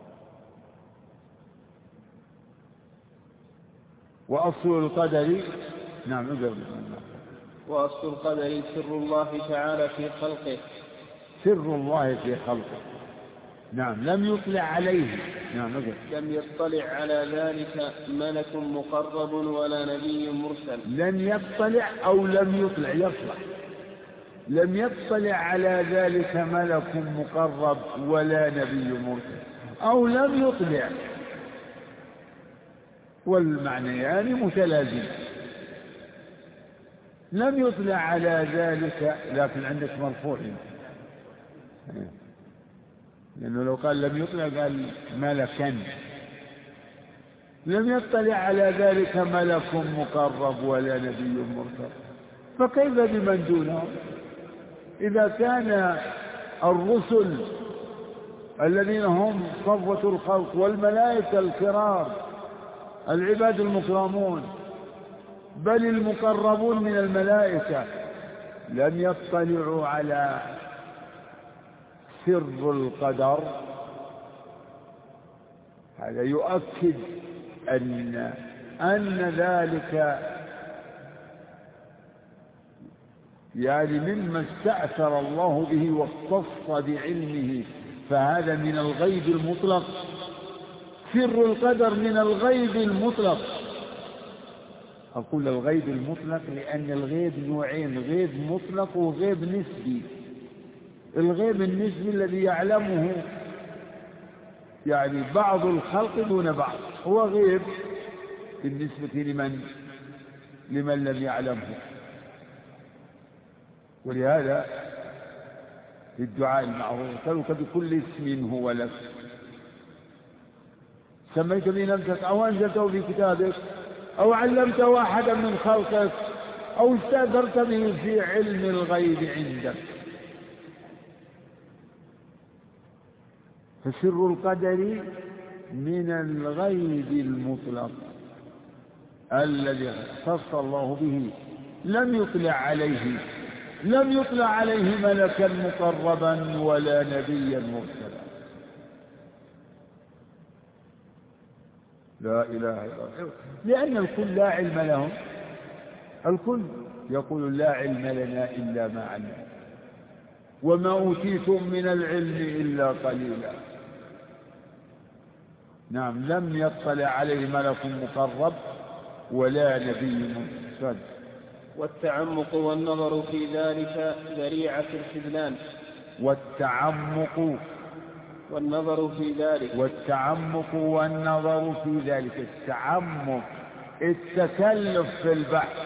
Speaker 1: وأصل القدر نعم أجل
Speaker 2: وأصل القدر سر الله تعالى في خلقه،
Speaker 1: سر الله في خلقه، نعم لم يطلع عليه، نعم أجل
Speaker 2: لم يطلع على ذلك ملك مقرب ولا نبي مرسل.
Speaker 1: لم يطلع أو لم يطلع يصلح، لم يطلع على ذلك ملك مقرب ولا نبي مرسل، أو لم يطلع، والمعنيان يعني متلازم. لم يطلع على ذلك، لكن عندك مرفوع، لأنه لو قال لم يطلع قال ملكا. لم يطلع على ذلك ملك مقرب ولا نبي مرسل، فكيف بمن دونهم؟ إذا كان الرسل الذين هم صفوة الخلق والملائكة الكرام العباد المكرمون بل المقربون من الملائكة لم يطلعوا على سر القدر، هذا يؤكد أن أن ذلك يعني مما استأثر الله به واختص بعلمه، فهذا من الغيب المطلق. سر القدر من الغيب المطلق. أقول الغيب المطلق لأن الغيب نوعين: غيب مطلق وغيب نسبي. الغيب النسبي الذي يعلمه يعني بعض الخلق دون بعض هو غيب بالنسبة لمن لمن لم يعلمه. ولهذا في الدعاء المعروف: أسألك بكل اسم هو لك سميت به نفسك أو أنزلته في كتابك أو علمته أحدا من خلقك أو استأثرت به في علم الغيب عندك فسر القدر من الغيب المطلق الذي اختص الله به، لم يطلع عليه لم يطلع عليه ملكا مقربا ولا نبيا مرسلا. لا إله إلا الله، لأن الكل لا علم لهم، الكل يقول لا علم لنا إلا ما علمنا وما أوتيتم من العلم إلا قليلا. نعم، لم يطلع عليه ملك مقرب ولا نبي مرسل.
Speaker 2: والتعمق والنظر في ذلك ذريعة الخذلان.
Speaker 1: والتعمق
Speaker 2: والنظر في ذلك
Speaker 1: والتعمق والنظر في ذلك التعمق التكلف في البحث،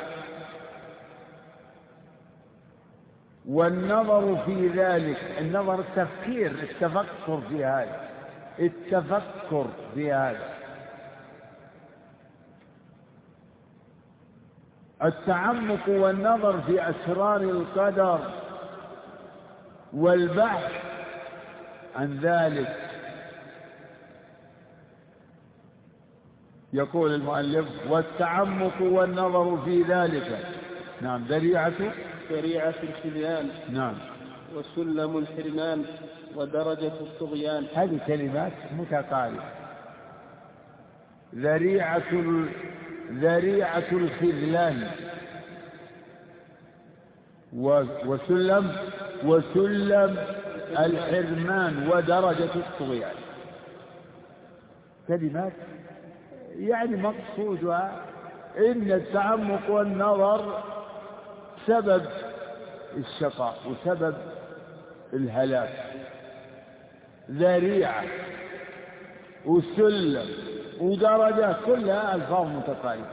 Speaker 1: والنظر في ذلك النظر التفكير التفكر في هذا التفكر في هذا التعمق والنظر في أسرار القدر والبحث عن ذلك. يقول المؤلف والتعمق والنظر في ذلك. نعم، ذريعة
Speaker 2: ذريعة الخذلان.
Speaker 1: نعم،
Speaker 2: وسلم الحرمان ودرجة الطغيان.
Speaker 1: هذه كلمات متقاربة. ذريعة ال... ذريعة الخذلان و... وسلم وسلم الحرمان ودرجة الطغيان، كلمات يعني مقصودها إن التعمق والنظر سبب الشقاء وسبب الهلاك. ذريعة وسلم ودرجة كلها ألفاظ متقاربة.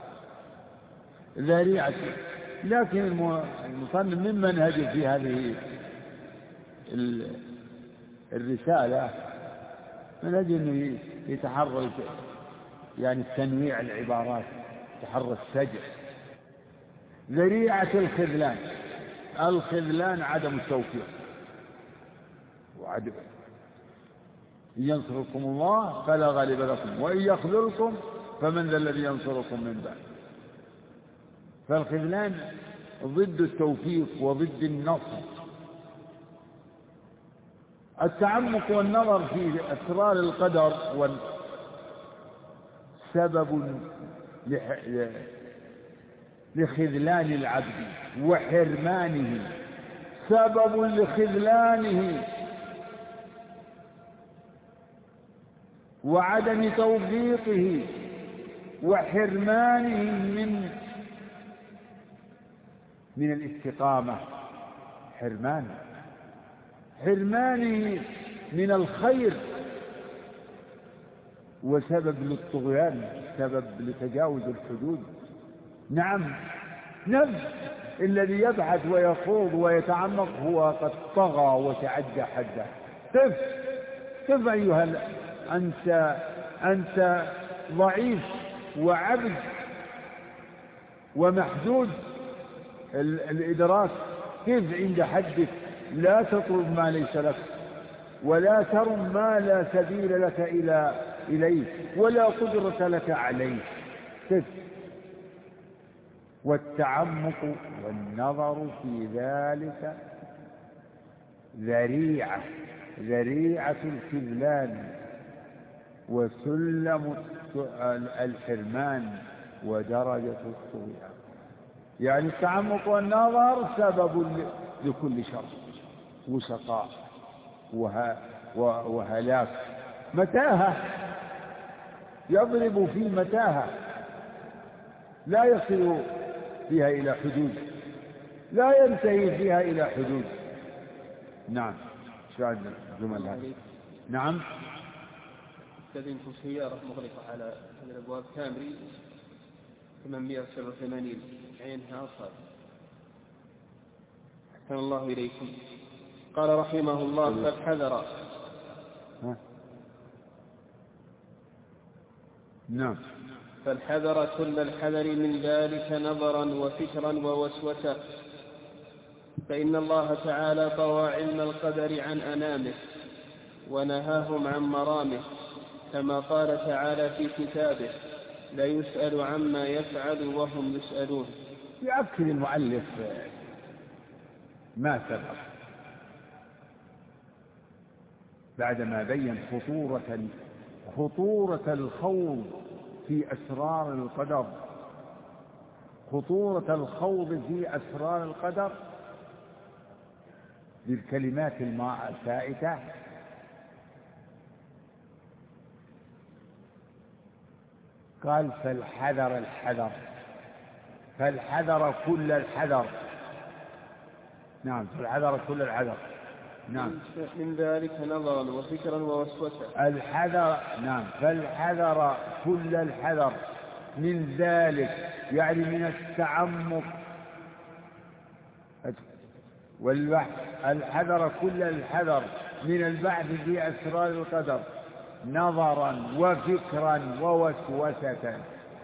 Speaker 1: ذريعة، لكن المصنف من منهجه في هذه الرسالة منهج أنه يتحرى يعني تنويع العبارات، تحرى السجع. ذريعة الخذلان، الخذلان عدم التوفيق وعدم. إن ينصركم الله فلا غالب لكم وإن يخذلكم فمن ذا الذي ينصركم من بعد. فالخذلان ضد التوفيق وضد النصر. التعمق والنظر في أسرار القدر سبب لخذلان العبد وحرمانه، سبب لخذلانه وعدم توفيقه وحرمانه من من الاستقامة، حرمان حرمانه من الخير، وسبب للطغيان، سبب لتجاوز الحدود. نعم، نفس الذي يبحث ويخوض ويتعمق هو قد طغى وتعدى حده. قف قف أيها أنت أنت ضعيف وعبد ومحدود الإدراك، قف عند حدك، لا تطلب ما ليس لك ولا ترم ما لا سبيل لك إلى إليه ولا قدرة لك عليه. قف. والتعمق والنظر في ذلك ذريعة ذريعة الخذلان وسلم الحرمان ودرجة الطغيان. يعني التعمق والنظر سبب لكل شر وشقاء وهلاك، متاهة، يضرب في متاهة لا يصل فيها إلى حدود، لا ينتهي فيها إلى حدود. نعم، شاهد الجمل هذه. نعم،
Speaker 2: استاذنكم سيارة مغلقة على الأبواب كامري ثمانمائة وسبعة وثمانين عينها صار. أحسن الله إليكم. قال رحمه الله فالحذر.
Speaker 1: نعم،
Speaker 2: فالحذر كل الحذر من ذلك نظرا وفكرا ووسوسة، فإن الله تعالى طوى علم القدر عن أنامه ونهاهم عن مرامه، كما قال تعالى في كتابه: لا يسأل عما يفعل وهم يسألون.
Speaker 1: يؤكد المؤلف ما سبق بعدما بين خطورة خطورة الخوض في أسرار القدر خطورة الخوض في أسرار القدر بالكلمات السائتة. قال: فالحذر الحذر فالحذر كل الحذر. نعم، فالحذر كل الحذر. نعم،
Speaker 2: من ذلك نظرا وفكرا ووسوسة.
Speaker 1: الحذر، نعم، فالحذر كل الحذر من ذلك، يعني من التعمق والبحث. الحذر كل الحذر من البحث في أسرار القدر نظرا وفكرا ووسوسة.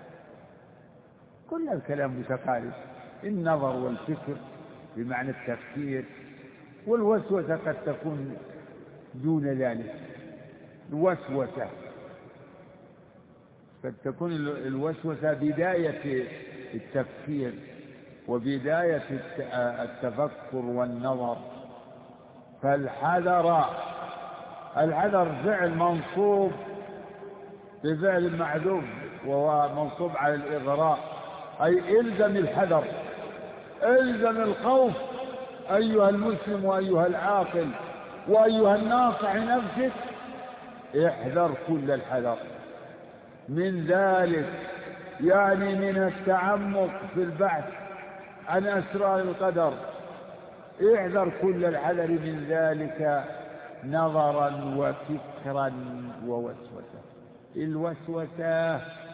Speaker 1: كل الكلام متقارب، النظر والفكر بمعنى التفكير، والوسوسة قد تكون دون ذلك. الوسوسة قد تكون الوسوسة بداية التفكير وبداية التفكر والنظر. فالحذر الحذر فعل منصوب بفعل محذوف وهو منصوب على الإغراء، أي إلزم الحذر، إلزم الخوف أيها المسلم وأيها العاقل وأيها الناصح نفسك. احذر كل الحذر من ذلك، يعني من التعمق في البحث عن أسرار القدر. احذر كل الحذر من ذلك نظرا وفكرا ووسوسة. الوسوسة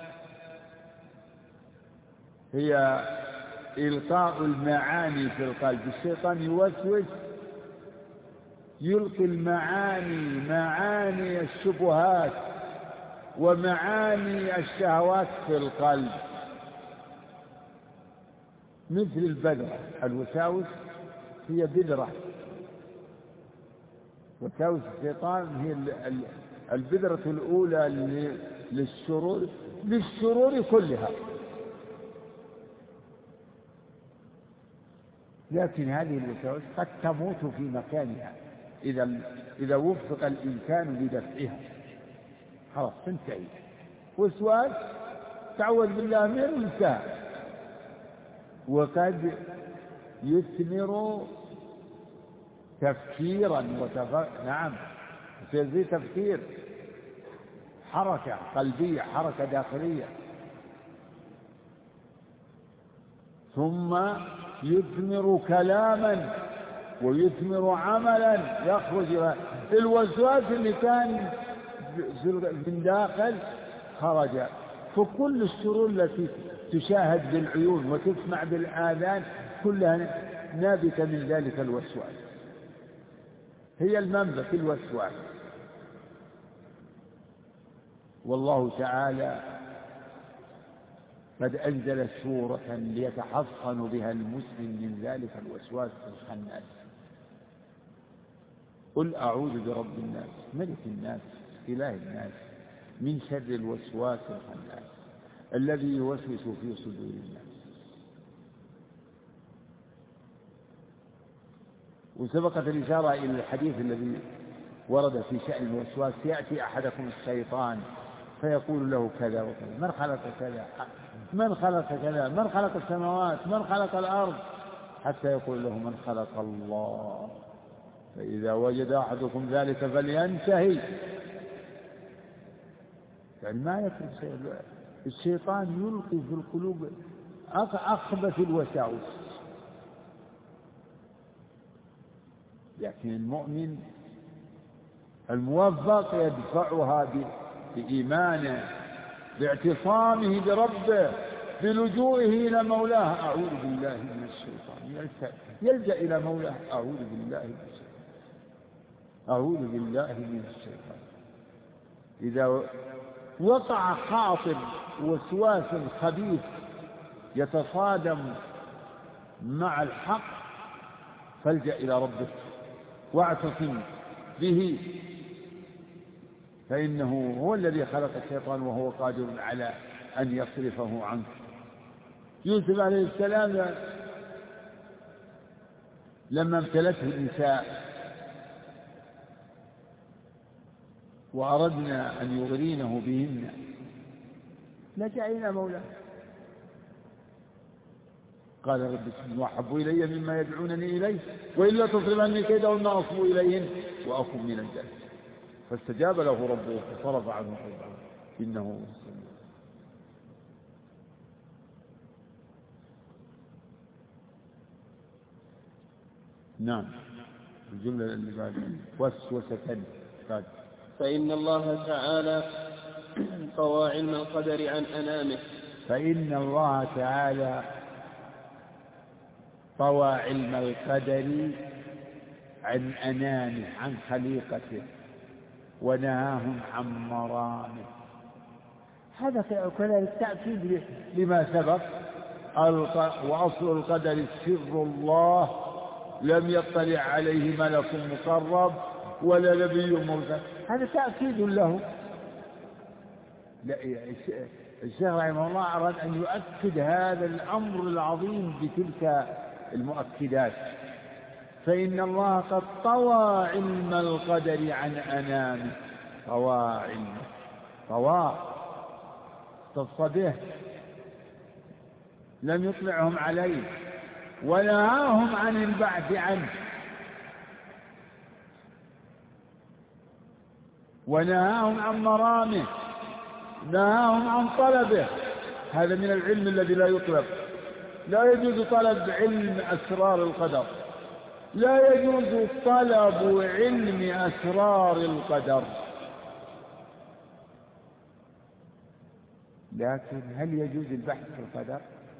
Speaker 1: هي إلقاء المعاني في القلب. الشيطان يوسوس، يلقي المعاني، معاني الشبهات ومعاني الشهوات في القلب، مثل البذرة. الوساوس هي بذرة، وساوس الشيطان هي البذرة الأولى للشرور للشرور كلها. لكن هذه الوساوس قد تموت في مكانها إذا إذا وفق الإنسان بدفعها. خلاص تنتهي. وسواس تعوذ بالله منه وانتهى. وقد يثمر تفكيرا وتف... نعم، يصير تفكير، حركة قلبية، حركة داخلية. ثم يثمر كلاما ويثمر عملا يخرج. الوسواس اللي كان من داخل خرج. فكل الشرور التي تشاهد بالعيون وتسمع بالآذان كلها نابتة من ذلك الوسواس، هي المنبت الوسواس. والله تعالى قد أنزل سورة ليتحصن بها المسلم من ذلك الوسواس الخناس. قل أعوذ برب الناس ملك الناس إله الناس من شر الوسواس الخناس الذي يوسوس في صدور الناس. وسبقت الإشارة إلى الحديث الذي ورد في شأن الوسواس: يأتي أحدكم الشيطان فيقول له كذا وكذا، من خلق كذا، من خلق كذا، من خلق السماوات، من خلق الأرض، حتى يقول له من خلق الله. فإذا وجد أحدكم ذلك فلينتهي. يعني ما يترك شيء. الشيطان يلقي في القلوب أخبث الوساوس، لكن المؤمن الموفق يدفعها بإيمانه، باعتصامه بربه، بلجوئه إلى مولاه. أعوذ بالله من الشيطان، يلجأ إلى مولاه. أعوذ بالله من الشيطان، أعوذ بالله من الشيطان. إذا وقع خاطر وسواس خبيث يتصادم مع الحق فالجأ إلى ربك واعتصم به فإنه هو الذي خلق الشيطان وهو قادر على أن يصرفه عنك. يوسف عليه السلام لما امتلته النساء وأردنا أن يغرينه بهن لجأ إلى مولاه قال رب السجن أحب إلي مما يدعونني إليه وإلا تصرف عني كيدهن أصب إليهن وأكن من الجاهلين فاستجاب له ربه فصرف عنه كيدهن إنه هو السميع. نعم الجملة اللي بعد وسوسة بعد
Speaker 2: فإن الله تعالى طوى علم القدر عن أنامه
Speaker 1: فإن الله تعالى طوى علم القدر عن أنامه عن خليقته ونهاهم عن مرامه. هذا كذلك تأكيد لما سبق وأصل القدر سر الله لم يطلع عليه ملك مقرب ولا نبي مرسل. هذا تأكيد له. الشيخ رحمه الله أراد أن يؤكد هذا الأمر العظيم بتلك المؤكدات. فإن الله قد طوى علم القدر عن أنامه طوى علمه طوى تصبه لم يطلعهم عليه ونهاهم عن البعث عنه ونهاهم عن مرامه نهاهم عن طلبه. هذا من العلم الذي لا يطلب. لا يجوز طلب علم أسرار القدر لا يجوز طلب علم أسرار القدر. لكن هل يجوز البحث في القدر؟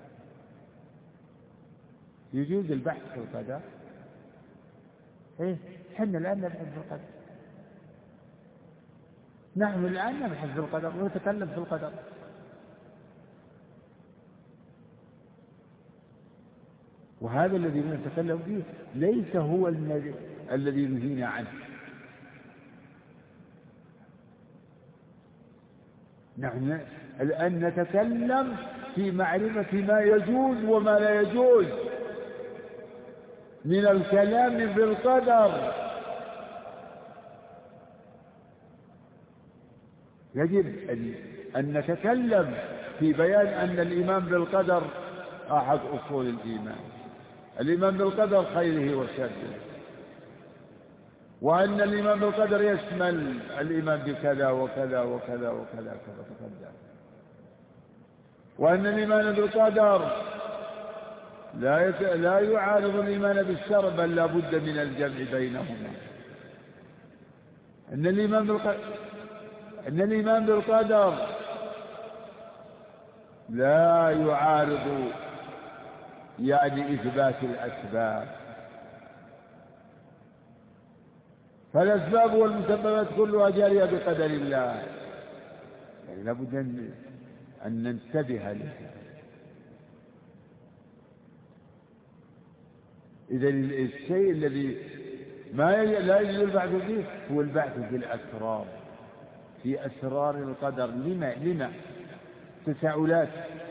Speaker 1: يجوز البحث في القدر. إيه حنا الآن نبحث في القدر. نحن الآن نبحث في القدر ونتكلم في القدر. وهذا الذي نتكلم فيه ليس هو الذي نهينا عنه. نحن الآن نتكلم في معرفة ما يجوز وما لا يجوز من الكلام في القدر. يجب أن نتكلم في بيان أن الإيمان بالقدر أحد أصول الإيمان. الإيمان بالقدر خيره وشره وأن الإيمان بالقدر يشمل الإيمان بكذا وكذا وكذا وكذا كذا تقدم وأن الإيمان بالقدر لا لا يعارض الإيمان بالشر بل لا بد من الجمع بينهما. أن الإيمان بالقدر أن الإيمان بالقدر لا يعارض يعني إثبات الأسباب. فالأسباب والمسببات كلها جارية بقدر الله. يعني لابد أن ننتبه لها. إذا الشيء الذي ما لا يجوز البحث فيه هو البحث في الأسرار في أسرار القدر. لما لما تساؤلات.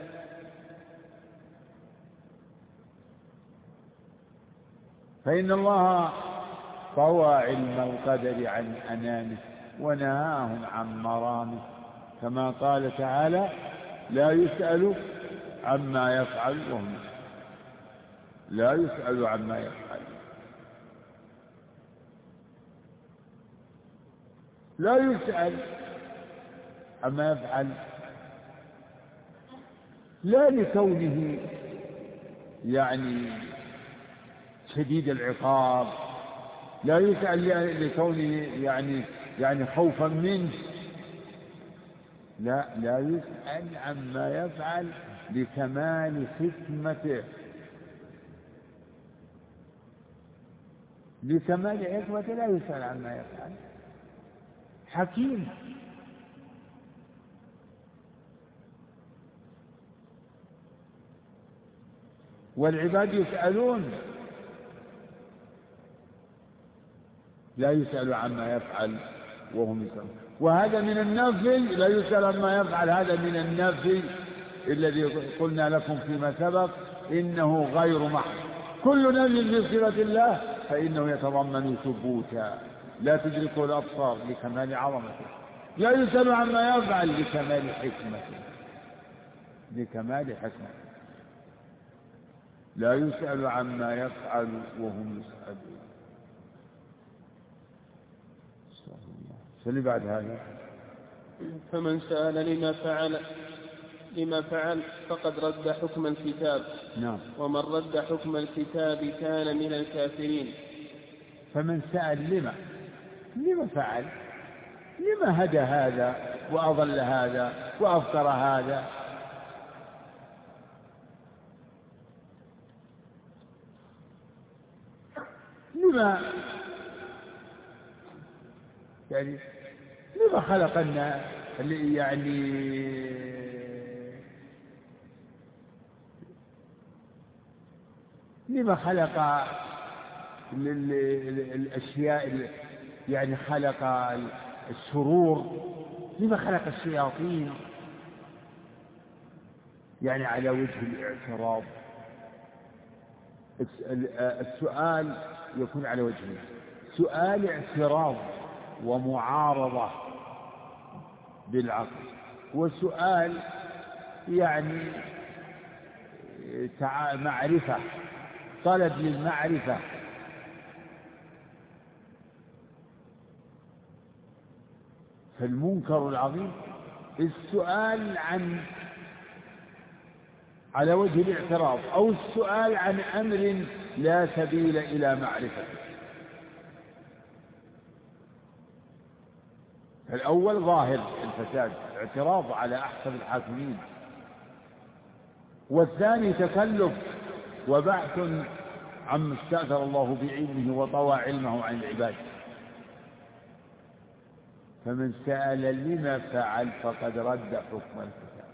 Speaker 1: فإن الله طوى علم القدر عن أنامه ونهاهم عن مرامه كما قال تعالى لا يسأل عما يفعل وهم لا يسأل عما يفعل. لا يسأل عما يفعل لا لكونه يعني شديد العقاب لا يسأل لكونه يعني يعني خوفا منه لا لا يسأل عما يفعل لكمال حكمته لكمال حكمته لا يسأل عما يفعل. حكيم. والعباد يسألون لا يسأل عما يفعل وهم يسألون. وهذا من النفي، لا يسأل عما يفعل، هذا من النفي الذي قلنا لكم فيما سبق إنه غير محض. كل نفي في صفة الله فإنه يتضمن ثبوتا لا تدركه الأبصار لكمال عظمته، لا يسأل عما يفعل لكمال حكمته، لكمال حكمته لا يسأل عما يفعل وهم يسألون. فاللي بعد هذا
Speaker 2: فمن سأل لما فعل لما فعل فقد رد حكم الكتاب.
Speaker 1: نعم.
Speaker 2: ومن رد حكم الكتاب كان من الكافرين.
Speaker 1: فمن سأل لما لما فعل، لما هدى هذا وأضل هذا وأفكر هذا، لما يعني لما خلق الناس يعني لما خلق الأشياء، يعني خلق الشرور، لما خلق الشياطين، يعني على وجه الاعتراض. السؤال يكون على وجهين: سؤال اعتراض ومعارضة بالعقل، وسؤال يعني معرفة، طلب للمعرفة. فالمنكر العظيم السؤال عن على وجه الاعتراض، أو السؤال عن أمر لا سبيل إلى معرفته. الأول ظاهر الفساد، اعتراض على أحسن الحاكمين، والثاني تكلف وبحث عما استأثر الله بعلمه وطوى علمه عن العباد. فمن سأل لما فعل فقد رد حكم الكتاب.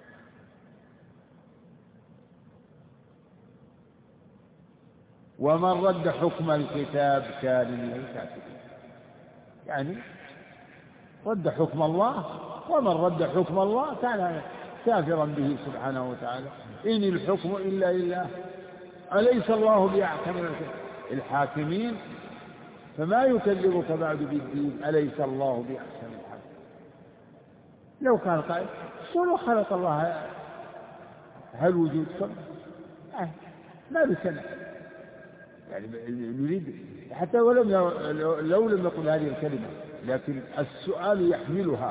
Speaker 1: ومن رد حكم الكتاب كان من الكافرين، يعني رد حكم الله، ومن رد حكم الله كان كافرا به سبحانه وتعالى. إن الحكم إلا لله، أليس الله بأحكم الحاكمين؟ فما يكذبك بعد بالدين، أليس الله بأحسن الحاكمين؟ لو كان قائل شلون خلق الله هل وجود كم آه. ما بسنة، يعني نريد حتى ولم لو لم نقل هذه الكلمة، لكن السؤال يحملها.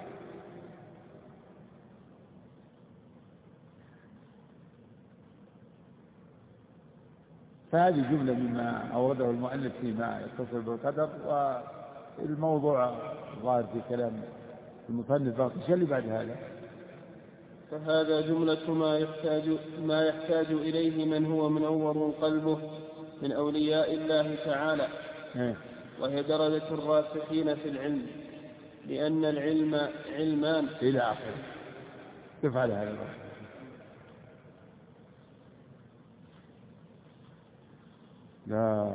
Speaker 1: فهذه جملة مما أورده المؤلف فيما يتصل بالقدر، والموضوع ظاهر في كلام المصنف باقي. شو اللي بعد هذا؟
Speaker 2: فهذا جملة ما يحتاج ما يحتاج إليه من هو منور قلبه من أولياء الله تعالى، وهي درجة الراسخين في العلم، لأن العلم علمان
Speaker 1: إلى آخره. كيف على هذا؟ لا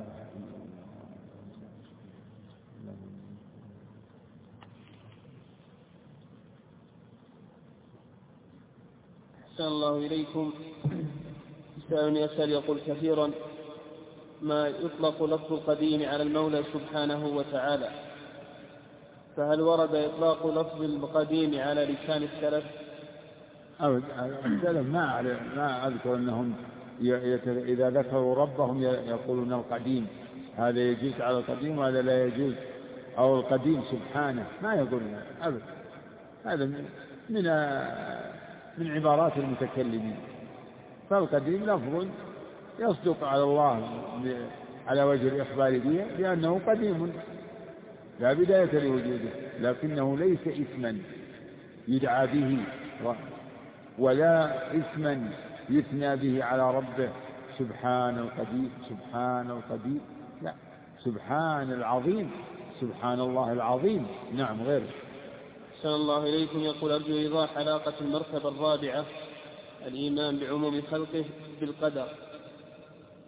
Speaker 2: أحسن الله إليكم. سائل يسأل يقول كثيرا ما يطلق لفظ القديم على المولى سبحانه وتعالى، فهل ورد إطلاق لفظ القديم على لسان السلف؟
Speaker 1: أو السلف ما ما أذكر أنهم إذا ذكروا ربهم يقولون القديم، هذا يجوز على القديم وهذا لا يجوز، أو القديم سبحانه، ما يقولون أبدا. هذا من من من عبارات المتكلمين. فالقديم لفظ يصدق على الله على وجه الإخبار به لأنه قديم لا بداية لوجوده، لكنه ليس اسما يدعى به ولا اسما يثنى به على ربه. سبحان القديم، سبحان القديم، لا، سبحان العظيم، سبحان الله العظيم. نعم. غيره.
Speaker 2: أحسن الله إليكم. يقول أرجو إيضاح علاقة المرتبة الرابعة الإيمان بعموم خلقه بالقدر.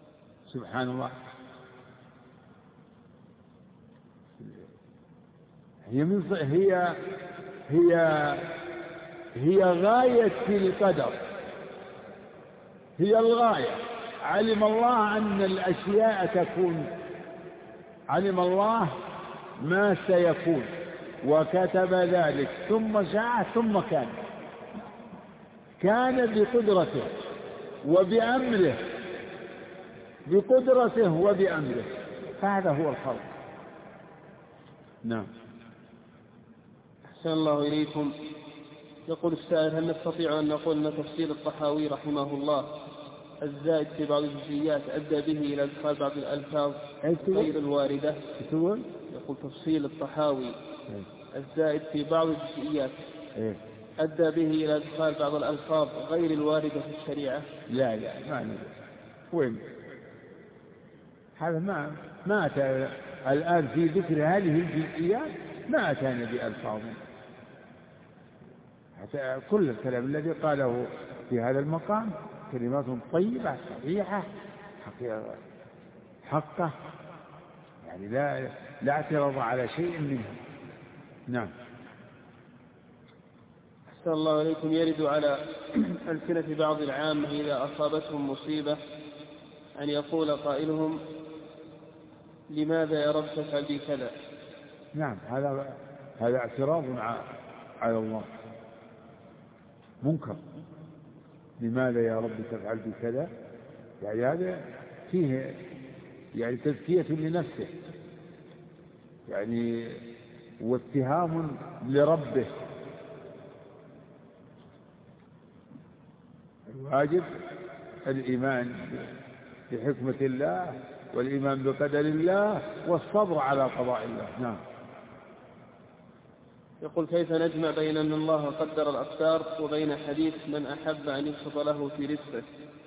Speaker 1: سبحان الله، هي من هي هي هي غاية القدر، هي الغاية. علم الله أن الأشياء تكون، علم الله ما سيكون وكتب ذلك ثم شاء ثم كان، كان بقدرته وبأمره، بقدرته وبأمره، فهذا هو الخلق. نعم.
Speaker 2: أحسن الله إليكم. يقول السائل: هل نستطيع أن نقول أن تفسير الطحاوي رحمه الله الزائد في بعض الجزئيات أدى به إلى إدخال بعض الألفاظ غير الواردة؟
Speaker 1: يقول
Speaker 2: تفصيل الطحاوي الزائد في بعض الجزئيات أدى به إلى إدخال بعض الألفاظ غير الواردة في الشريعة؟
Speaker 1: لا لا ما ندري وين هذا، ما ما أتى الآن في ذكر هذه الجزئيات، ما أتانا بألفاظ. حتى كل الكلام الذي قاله في هذا المقام كلمات طيبة صحيحة حقه، يعني لا لا اعتراض على شيء منها. نعم.
Speaker 2: أحسن الله إليكم. يرد على ألسنة بعض العامة إذا أصابتهم مصيبة أن يقول قائلهم: لماذا يا رب تفعل بي كذا؟
Speaker 1: نعم، هذا هذا اعتراض على الله منكر. لماذا يا رب تفعل بي كذا؟ يعني هذا فيه يعني تزكية لنفسه، يعني واتهام لربه. الواجب الإيمان بحكمة الله والإيمان بقدر الله والصبر على قضاء الله. نعم.
Speaker 2: يقول: كيف نجمع بين أن الله قدر الأقدار وبين حديث من أحب أن يبسط له في رزقه؟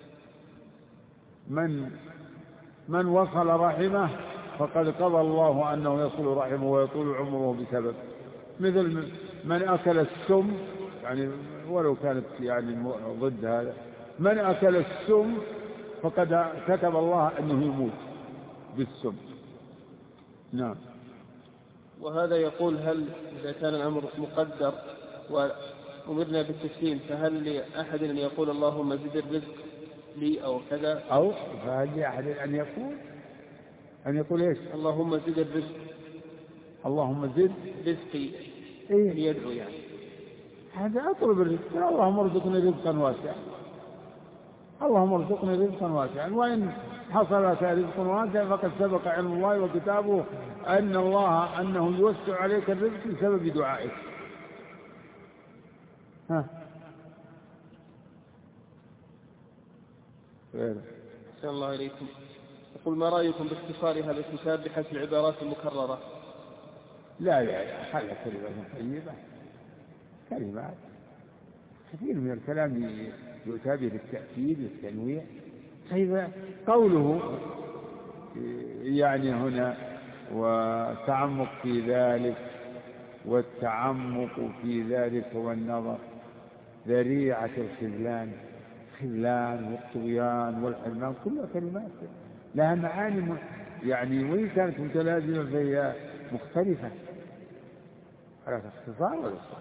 Speaker 1: من من وصل رحمه فقد قضى الله أنه يصل رحمه ويطول عمره بسبب، مثل من أكل السم، يعني ولو كانت يعني ضد هذا، من أكل السم فقد كتب الله أنه يموت بالسم. نعم.
Speaker 2: وهذا يقول: هل إذا كان الأمر مقدر وأمرنا بالتسليم فهل لأحد أن يقول اللهم زد الرزق لي أو كذا؟
Speaker 1: أو فهل لأحد أن يقول أن يقول إيش؟
Speaker 2: اللهم زد الرزق،
Speaker 1: اللهم زد
Speaker 2: رزقي،
Speaker 1: إيه؟
Speaker 2: أن يدعو يعني.
Speaker 1: هذا أطلب الرزق، اللهم ارزقني رزقا واسعا، اللهم ارزقني رزقا واسعا. وإن حصل رزق واسع فقد سبق علم الله وكتابه أن الله أنه يوسع عليك الرزق بسبب دعائك. ها
Speaker 2: أحسن الله إليكم. يقول: ما رأيكم باختصار هذا الكتاب بحسب العبارات المكررة؟
Speaker 1: لا لا لا خلى كلمة طيبة، كلمات كثير من الكلام يؤتى به للتأكيد والتنويع. طيب قوله يعني هنا وتعمق في ذلك، والتعمق في ذلك والنظر ذريعة الخذلان، خذلان والطغيان والحرمان، كلها كلمات لها معاني يعني وإن كانت متلازمة فهي مختلفة على اختصار والاختصار،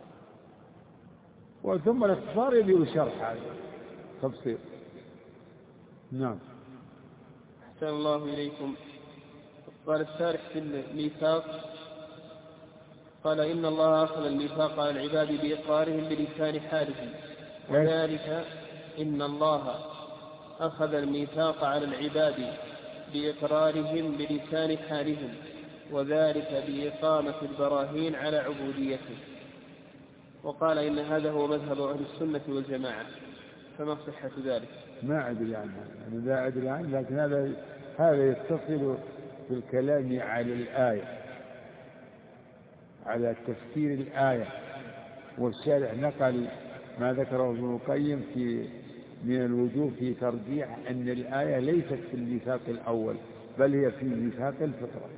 Speaker 1: وثم الاختصار يبي شرح هذا تفصيل. نعم.
Speaker 2: أحسن الله إليكم. قال الشارح في الميثاق، قال: إن الله أخذ الميثاق على العباد بإقرارهم بلسان حالهم، وذلك إن الله أخذ الميثاق على العباد بإقرارهم بلسان حالهم، وذلك بإقامة البراهين على عبوديته. وقال إن هذا هو مذهب أهل السنة والجماعة، فما صحة ذلك؟
Speaker 1: ما أدري عنه، أنا لا أدري عنه، لكن هذا هذا يتصل بالكلام على الآية، على تفسير الآية. والشارح نقل ما ذكره ابن القيم في من الوجوه في ترجيح أن الآية ليست في الميثاق الأول بل هي في ميثاق الفطرة.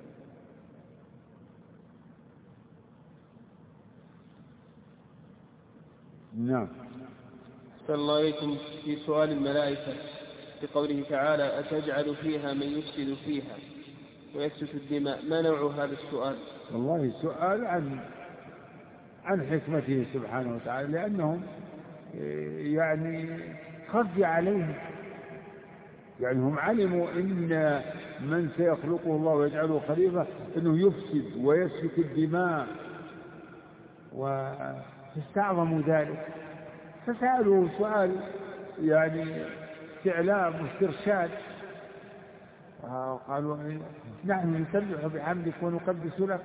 Speaker 1: نعم.
Speaker 2: أحسن الله إليكم. في سؤال الملائكة في قوله تعالى: أتجعل فيها من يفسد فيها ويسفك الدماء، ما نوع هذا السؤال؟
Speaker 1: والله سؤال عن عن حكمته سبحانه وتعالى، لأنهم يعني خفي عليهم، يعني هم علموا إن من سيخلقه الله ويجعله خليفة أنه يفسد ويسفك الدماء، واستعظموا ذلك فسألوا سؤال يعني استعلام واسترشاد، قالوا نحن نسبح بحمدك ونقدس لك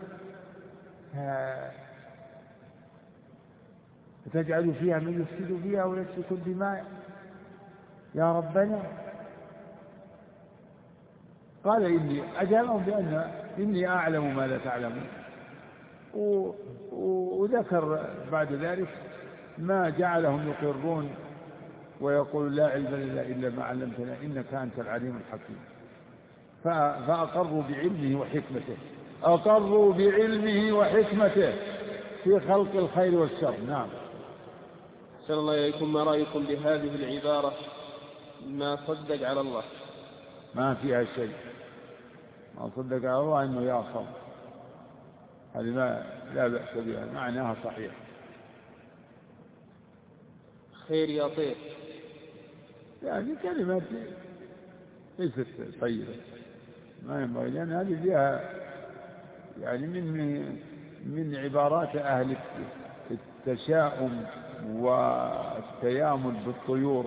Speaker 1: فتجعل فيها من يفسد فيها ويسفك الدماء يا ربنا. قال إني أجابهم بأن إني أعلم ما لا تعلمون، وذكر بعد ذلك ما جعلهم يقرون ويقول لا علم لنا إلا ما علمتنا إنك أنت العليم الحكيم. فأقروا بعلمه وحكمته، أقروا بعلمه وحكمته في خلق الخير والشر. نعم.
Speaker 2: أحسن الله إليكم، ما رأيكم بهذه العبارة ما صدق على الله؟
Speaker 1: ما فيها شيء، ما صدق على الله إنه يأخر، هذه ما لا بأس بها، معناها صحيح.
Speaker 2: خير يا طير
Speaker 1: يعني كلمة ليست طيبة، ما ينبغي، لأن هذه فيها يعني من من عبارات أهل التشاؤم والتيامن بالطيور،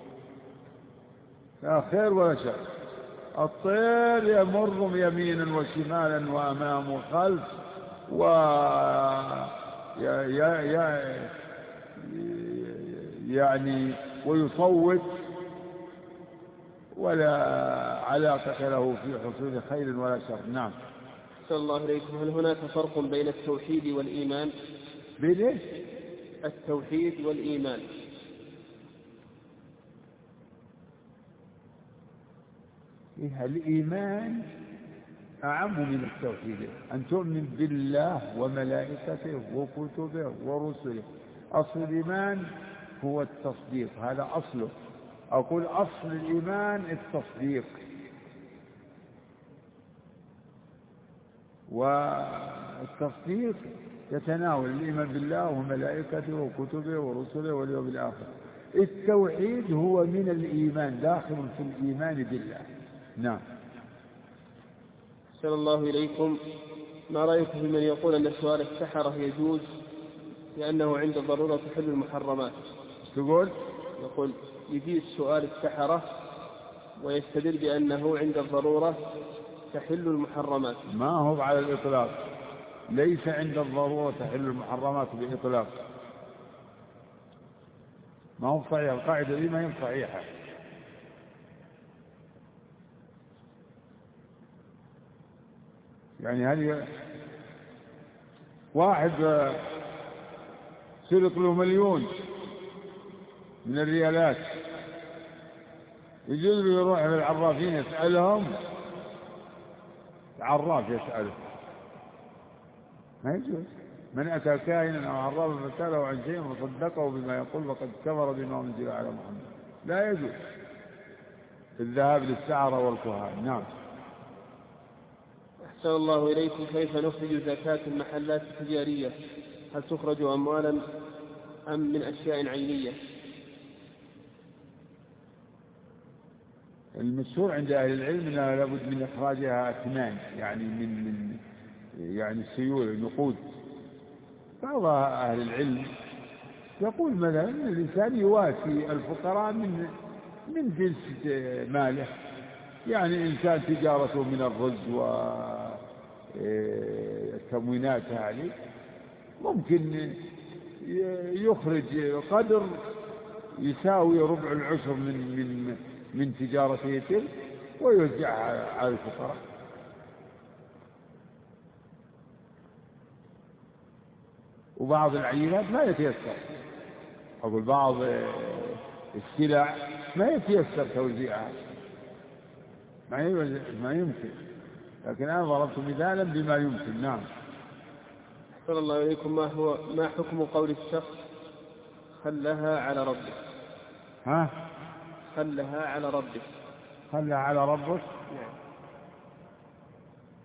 Speaker 1: لا خير ولا شر. الطير يمر يمينا وشمالا وأمام وخلف و يعني ويصوت ولا علاقة له في حصول خير ولا شر. نعم.
Speaker 2: أحسن الله إليكم، هل هناك فرق بين التوحيد والإيمان؟
Speaker 1: بين إيش؟
Speaker 2: التوحيد والإيمان.
Speaker 1: إيه الإيمان أعم من التوحيد، أن تؤمن بالله وملائكته وكتبه ورسله. أصل الإيمان هو التصديق، هذا أصله. أقول أصل الإيمان التصديق، والتصديق يتناول الإيمان بالله وملائكته وكتبه ورسله واليوم الآخر. التوحيد هو من الإيمان، داخل في الإيمان بالله. نعم.
Speaker 2: أحسن الله إليكم، ما رأيكم في من يقول أن سؤال السحرة يجوز لأنه عند الضرورة تحل المحرمات؟
Speaker 1: تقول؟
Speaker 2: يقول يجيز سؤال السحرة ويستدل بأنه عند الضرورة تحل المحرمات.
Speaker 1: ما هو على الإطلاق، ليس عند الضرورة تحل المحرمات بإطلاق، ما هو صحيح، القاعدة دي ما هي صحيحة. يعني هذه واحد سرق له مليون من الريالات، يجوز له يروح للعرافين يسألهم، العراف يسأله، ما يجوز. من أتى كاهنا أو عرافا فسأله عن شيء وصدقه بما يقول فقد كفر بما أنزل على محمد. لا يجوز الذهاب للسحرة والكهان. نعم.
Speaker 2: أحسن الله إليكم، كيف نخرج زكاة المحلات التجارية؟ هل تخرج أموالا أم من أشياء عينية؟
Speaker 1: المشهور عند أهل العلم أنها لابد من إخراجها أثمان، يعني من من يعني السيولة، النقود. بعض أهل العلم يقول مثلا أن الإنسان يواسي الفقراء من من جنس ماله، يعني إنسان تجارته من الرز والتموينات هذه ممكن يخرج قدر يساوي ربع العشر من من من تجارته تلك ويوزعها على الفقراء. وبعض العينات ما يتيسر، أقول بعض السلع ما يتيسر توزيعها، ما يمكن، لكن أنا ضربت مثالا بما يمكن. نعم.
Speaker 2: أحسن الله إليكم، ما هو ما حكم قول الشخص خلها على ربك؟
Speaker 1: ها؟
Speaker 2: خلها على ربك.
Speaker 1: خلها على ربك؟
Speaker 2: نعم.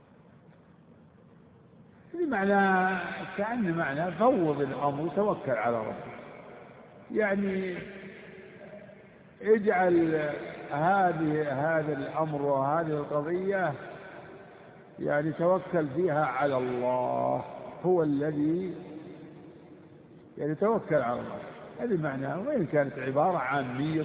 Speaker 1: المعنى كأن معنى فوض الأمر وتوكل على ربك، يعني اجعل هذه هذا الأمر وهذه القضية يعني توكل فيها على الله، هو الذي يعني توكل على الله. هذه معناها، وإن كانت عبارة عامية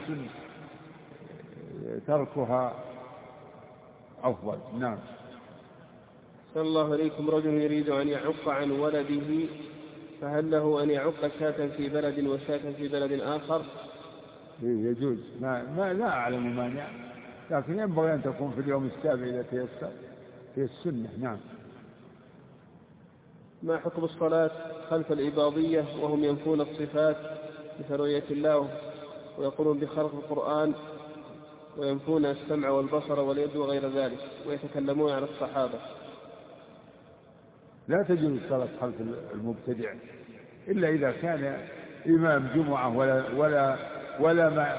Speaker 1: تركها أفضل. نعم.
Speaker 2: صلى الله عليكم. رجل يريد أن يعق عن ولده، فهل له أن يعق شاة في بلد وشاة في بلد آخر؟
Speaker 1: يجوز، ما, ما لا أعلم مانع، لكن ينبغي أن تكون في اليوم السابع إذا تيسر في السنة. نعم.
Speaker 2: ما حكم الصلاة خلف الإباضية وهم ينفون الصفات مثل رؤية الله ويقولون بخلق القرآن وينفون السمع والبصر واليد وغير ذلك ويتكلمون عن الصحابة؟
Speaker 1: لا تجوز الصلاة خلف المبتدع إلا إذا كان إمام جمعة ولا ولا ولا مع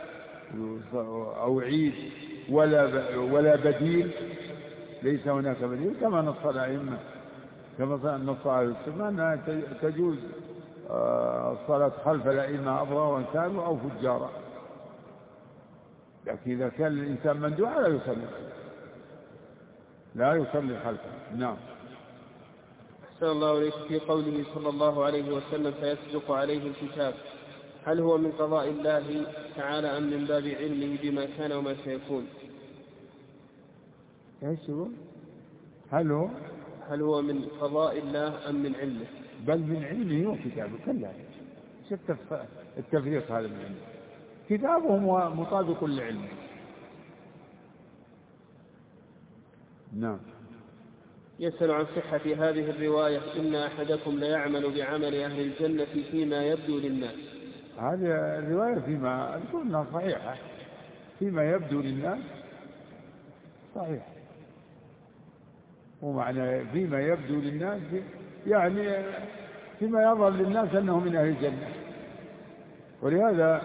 Speaker 1: أو عيد ولا ولا بديل، ليس هناك بديل، كما نص الأئمة كما نص أهل السنة أنها تجوز الصلاة خلف الأئمة أبرارا كانوا أو فجارا، لكن إذا كان الإنسان مندوعا لا يصلي لا يصلي خلفه. نعم.
Speaker 2: أحسن الله إليك. في قوله صلى الله عليه وسلم فيصدق عليه الكتاب، هل هو من قضاء الله تعالى أم من باب علمه بما كان وما سيكون؟
Speaker 1: ايش هو؟ هل هو
Speaker 2: هل هو من قضاء الله أم من علمه؟
Speaker 1: بل من علمه وكتابه. كلا، شفت التفريق هذا من علمه، كتابه مطابق لعلمه. نعم.
Speaker 2: يسأل عن صحة هذه الرواية إن أحدكم ليعمل بعمل أهل الجنة فيما يبدو للناس.
Speaker 1: هذه الرواية فيما أذكر أنها صحيحة، فيما يبدو للناس صحيح، ومعنى فيما يبدو للناس يعني فيما يظهر للناس أنه من أهل الجنة. ولهذا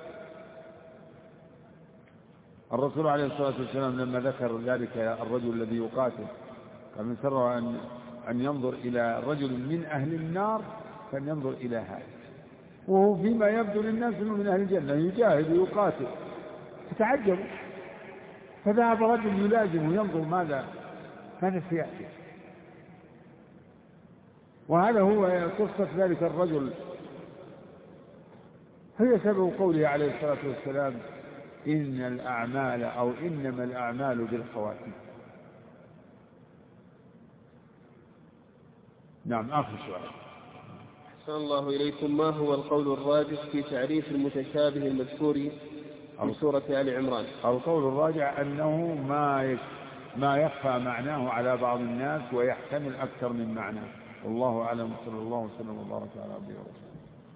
Speaker 1: الرسول عليه الصلاة والسلام لما ذكر ذلك الرجل الذي يقاتل قال من سره أن أن ينظر إلى رجل من أهل النار فلينظر إلى هذا، وهو فيما يبدو للناس أنه من أهل الجنة، يجاهد ويقاتل، فتعجبوا، فذهب رجل يلازم وينظر ماذا ماذا سيأتي. وهذا هو قصة ذلك الرجل، هي سبب قوله عليه الصلاة والسلام إن الأعمال أو إنما الأعمال بالخواتيم. نعم. آخر سؤال.
Speaker 2: أحسن الله إليكم. ما هو القول الراجح في تعريف المتشابه المذكور في سورة آل عمران؟
Speaker 1: القول الراجح أنه ما ما يخفى معناه على بعض الناس ويحتمل أكثر من معناه، والله أعلم. صلى الله وسلم وبارك على عبده ورسوله.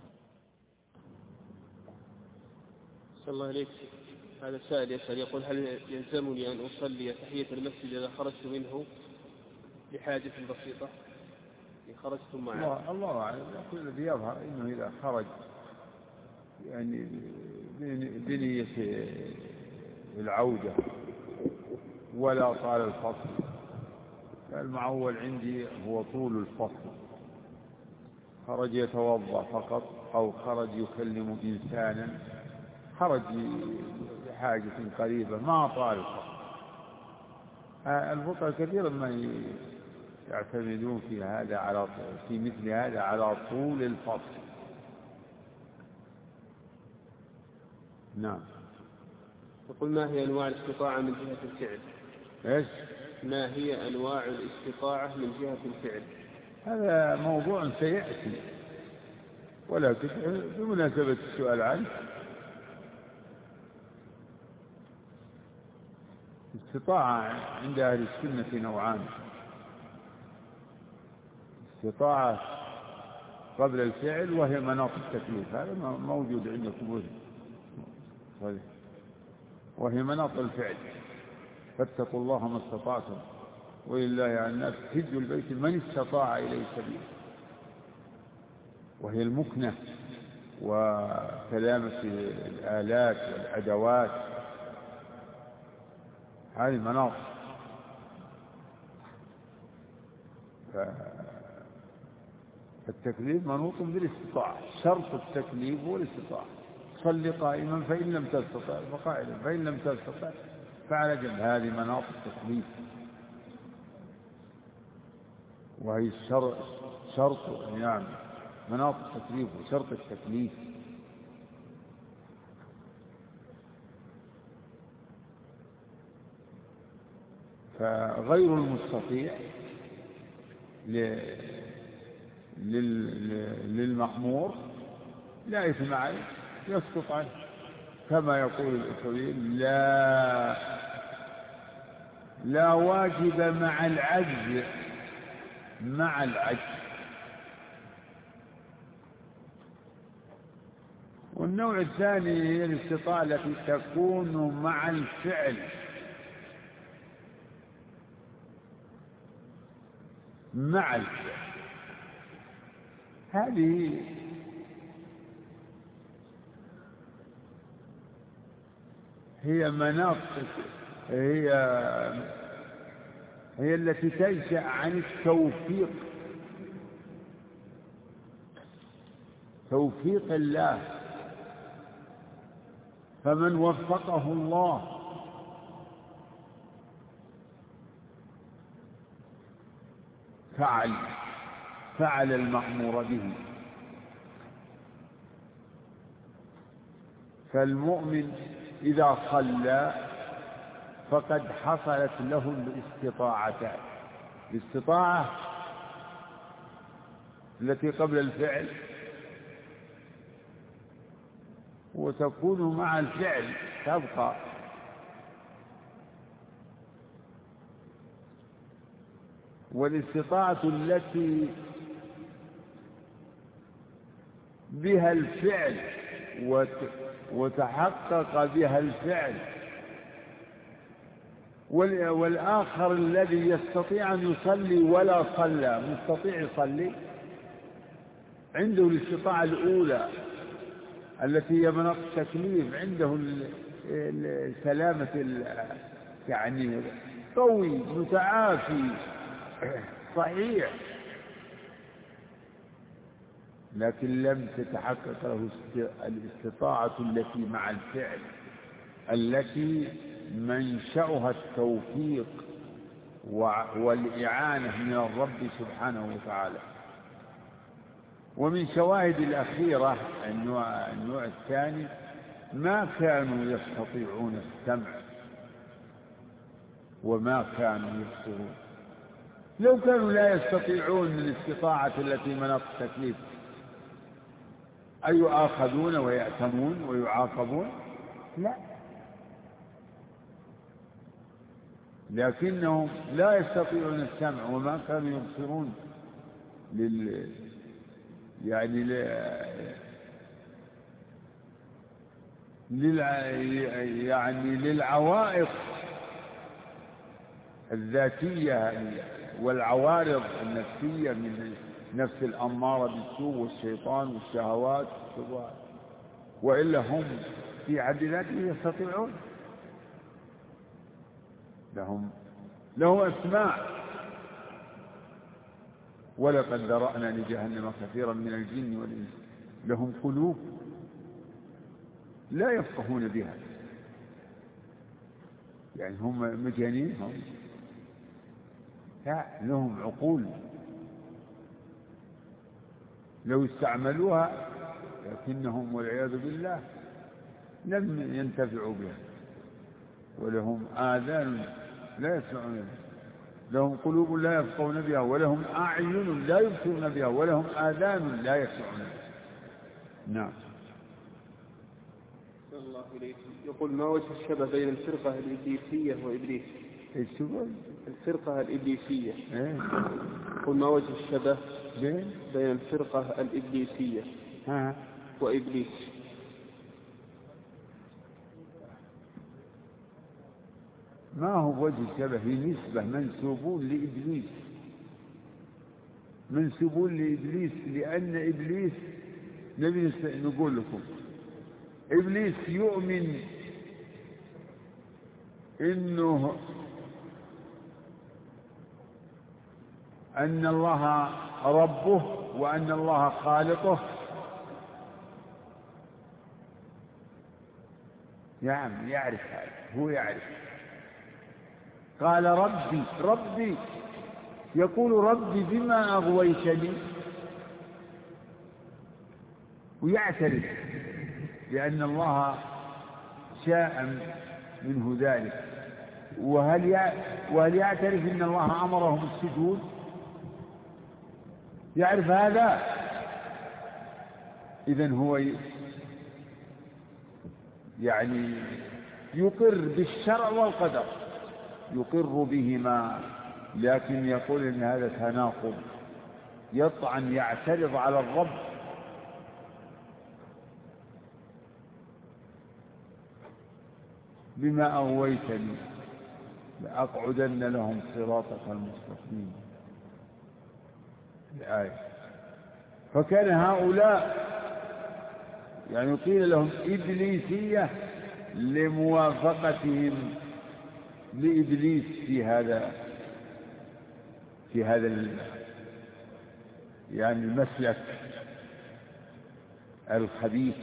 Speaker 2: صلى الله عليك. هذا السائل يسأل يقول هل يلزمني أن أصلي تحية المسجد إذا خرجت منه لحاجة بسيطة؟ خرجتم معه.
Speaker 1: الله, الله أعلم. كل الذي يظهر إنه إذا خرج يعني بنية العودة ولا طال الفصل، فالمعول عندي هو طول الفصل، خرج يتوضأ فقط أو خرج يكلم إنسانا، خرج لحاجة قريبة ما طال الفصل. الفقهاء كثيرا ما يعتمدون في هذا على في مثل هذا على طول الفصل. نعم.
Speaker 2: يقول ما هي أنواع الاستطاعة من جهة الفعل؟
Speaker 1: إيش؟
Speaker 2: ما هي أنواع الاستطاعة من جهة الفعل؟
Speaker 1: هذا موضوع سيأتي، ولكن بمناسبة السؤال عنه، الاستطاعة عند أهل السنة نوعان: استطاعة قبل الفعل وهي مناط التكليف، هذا موجود عندكم، وهي مناط الفعل، فاتقوا الله ما استطعتم ولله على الناس حج البيت من استطاع إليه سبيلا، وهي المكنة وسلامة الآلات والأدوات، هذه مناط. التكليف منوط بالاستطاعة، شرط التكليف هو الاستطاعة. صل قائما فإن لم تستطع فقاعدا فإن لم تستطع فعلى جنب. هذه مناط التكليف، وهي الشرط شرط يعني مناط التكليف وشرط التكليف. فغير المستطيع للمأمور لا إثم عليه، يسقط عنه، كما يقول الأصوليين: لا لا واجب مع العجز مع العجز. والنوع الثاني هي الاستطاعة التي تكون مع الفعل، مع الفعل. هذه هي مناط هي هي التي تنشأ عن التوفيق، توفيق الله. فمن وفقه الله فعل فعل المأمور به. فالمؤمن إذا صلى فقد حصلت له الاستطاعتان: الاستطاعة التي قبل الفعل، وتكون مع الفعل تبقى، والاستطاعة التي بها الفعل وتحقق بها الفعل، والآخر الذي يستطيع أن يصلي ولا صلى، مستطيع يصلي، عنده الاستطاعة الأولى التي هي مناط التكليف، عنده سلامة يعني قوي متعافي صحيح، لكن لم تتحقق له الاستطاعة التي مع الفعل، التي منشأها التوفيق والإعانة من الرب سبحانه وتعالى. ومن شواهد الأخيرة النوع, النوع الثاني: ما كانوا يستطيعون السمع وما كانوا يبصرون. لو كانوا لا يستطيعون الاستطاعة التي مناط التكليف، أيؤاخذون ويأثمون ويعاقبون؟ لا، لكنهم لا يستطيعون السمع وما كانوا يبصرون لل يعني ل... لل... يعني للعوائق الذاتية والعوارض النفسية من نفس الأمارة بالسوء والشيطان والشهوات والشبهات، وإلا هم في حد ذاتهم يستطيعون، لهم لهم أسماع. ولقد ذرأنا لجهنم كثيرا من الجن والإنس لهم قلوب لا يفقهون بها، يعني هم مجانين، هم لا، لهم عقول لو استعملوها، لكنهم والعياذ بالله لم ينتفعوا بها. ولهم آذان لا يسمعون بها، لهم قلوب لا يفقهون بها، ولهم أعين لا يبصرون بها، ولهم آذان لا يسمعون بها. نعم.
Speaker 2: الله إليكم. يقول: ما وجه الشبه بين الفرقة الإبليسية وإبليس؟
Speaker 1: ايش تقول؟
Speaker 2: الفرقة الإبليسية.
Speaker 1: ايه؟
Speaker 2: يقول: ما وجه الشبه
Speaker 1: بين
Speaker 2: بين الفرقة الإبليسية
Speaker 1: ها
Speaker 2: وإبليس؟
Speaker 1: ما هو وجه الشبه، هي نسبة، منسوبون لإبليس، منسوبون لإبليس، لأن إبليس نبي نقول لكم إبليس يؤمن إنه أن الله ربه وأن الله خالقه؟ نعم يعرف هذا، هو يعرف. قال ربي ربي، يقول ربي بما أغويتني، ويعترف بأن الله شاء منه ذلك. وهل وهل يعترف أن الله أمره بالسجود؟ يعرف هذا؟ إذن هو يعني يقر بالشرع والقدر، يقر بهما، لكن يقول إن هذا تناقض، يطعن يعترض على الرب. بما أغويتني لأقعدن لهم صراطك المستقيم، الآية. فكان هؤلاء يعني قيل لهم إبليسية لموافقتهم لإبليس في هذا في هذا يعني المسلك الخبيث.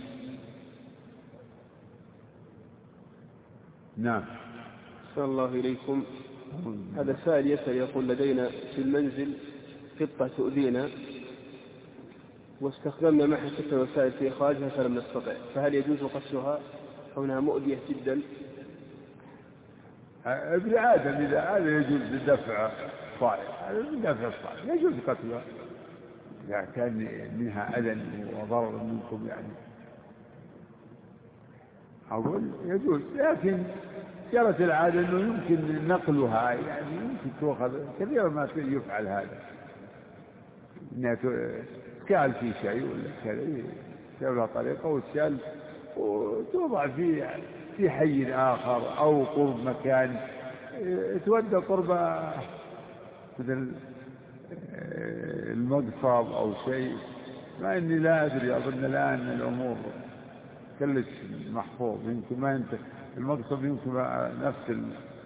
Speaker 1: نعم.
Speaker 2: صلى الله إليكم. هذا سائل يسأل يقول لدينا في المنزل قطة تؤذينا واستخدمنا معها ست وسائل في إخراجها فلم نستطع، فهل يجوز قتلها أو أنها مؤذية جدا؟
Speaker 1: ابن آدم إذا هذا يجوز بدفع صالح، هذا بدفع صالح يجوز قتلها إذا كان منها أذى وضرر منكم، يعني أقول يجوز. لكن جرت العادة أنه يمكن نقلها، يعني يمكن تأخذ كثيرا ما يفعل هذا، إنها تسال في شيء ولا كذا يسأل لها طريقة وتسال وتوضع في في حي آخر أو قرب مكان تودى قرب مثل المقصب أو شيء. ما إني لا أدري، أظن الآن الأمور كلش محفوظ، يمكن ما أنت المقصب يمكن نفس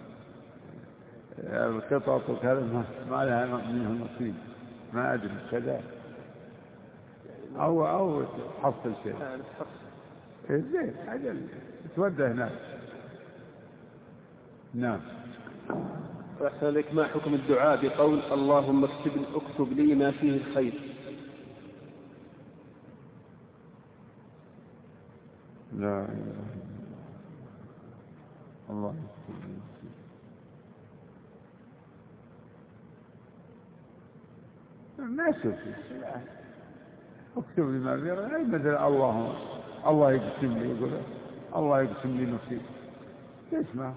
Speaker 1: القطط وكذا ما لها منه نصيب، ما أدري كذا أو أو تحصل شيء زين عجل تودى هناك. نعم.
Speaker 2: وأحسن لك، ما حكم الدعاء بقول اللهم اكتب, اكتب لي ما فيه الخير؟
Speaker 1: لا إله إلا الله. ما شفت اكتب لي ما فيه الخير، مثل الله الله يقسم لي، يقول الله يقسم لي نصيب، تسمع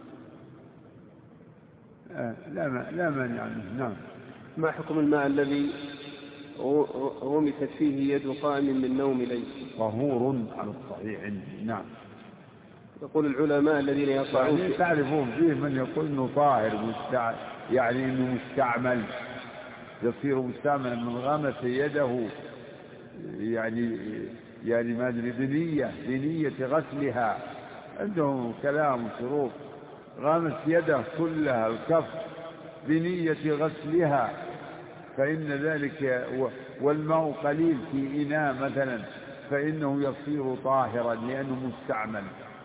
Speaker 1: آه لا ما لا مانع منه. نعم.
Speaker 2: ما حكم الماء الذي غمست فيه يد قائم من نوم ليل؟
Speaker 1: طهور على الصحيح عندي. نعم.
Speaker 2: يقول العلماء الذين يقعون
Speaker 1: يعني تعرفون فيه من يقول انه طاهر مستع... يعني انه مستعمل، يصير مستعملا من غمس يده، يعني يعني ما ادري بنية بنية غسلها، عندهم كلام وشروط. غمس يده كلها الكف بنية غسلها، فإن ذلك والماء قليل في إناء مثلا فإنه يصير طاهرا لأنه مستعمل.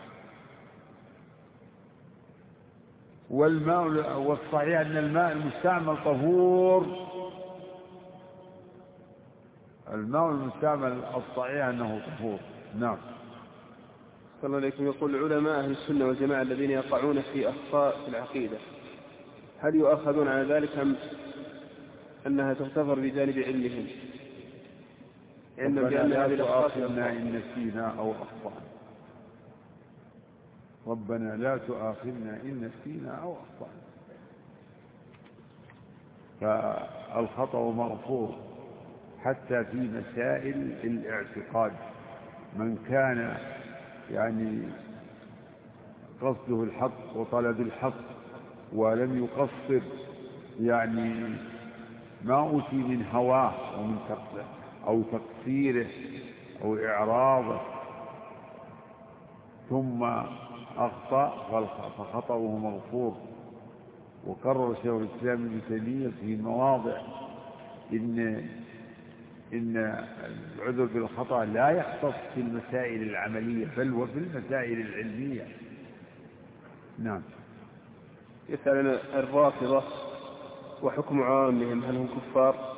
Speaker 1: والماء والصحيح أن الماء المستعمل طهور، الماء المستعمل الصحيح أنه طهور. نعم.
Speaker 2: صلى الله عليكم. يقول العلماء أهل السنة والجماعة الذين يقعون في أخطاء في العقيدة هل يؤاخذون على ذلك أم أنها تغتفر بجانب علمهم؟ علما بأن هذه الأخطاء
Speaker 1: إن نسينا أو أخطأنا. ربنا لا تؤاخذنا إن نسينا أو أخطأنا. فالخطأ مغفور حتى في مسائل الاعتقاد. من كان يعني قصده الحق وطلب الحق ولم يقصر يعني ما أوتي من هواه ومن أو تقصيره أو إعراضه ثم أخطأ فخطأه مغفور. وقرر شيخ الإسلام ابن تيمية في مواضع إن إن العذر بالخطأ لا يختص في المسائل العملية بل وفي المسائل العلمية. نعم.
Speaker 2: يسأل الرافضة وحكم عامهم، هل هم كفار؟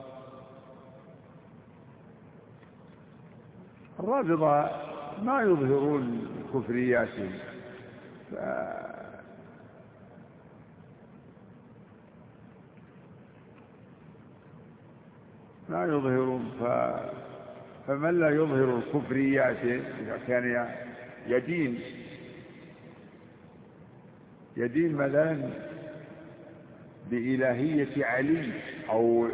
Speaker 1: الرافضة ما يظهرون كفرياتهم، ف... ما يظهرون ف... فمن لا يظهر الكفريات إذا كان يدين يدين مثلا بإلهية علي أو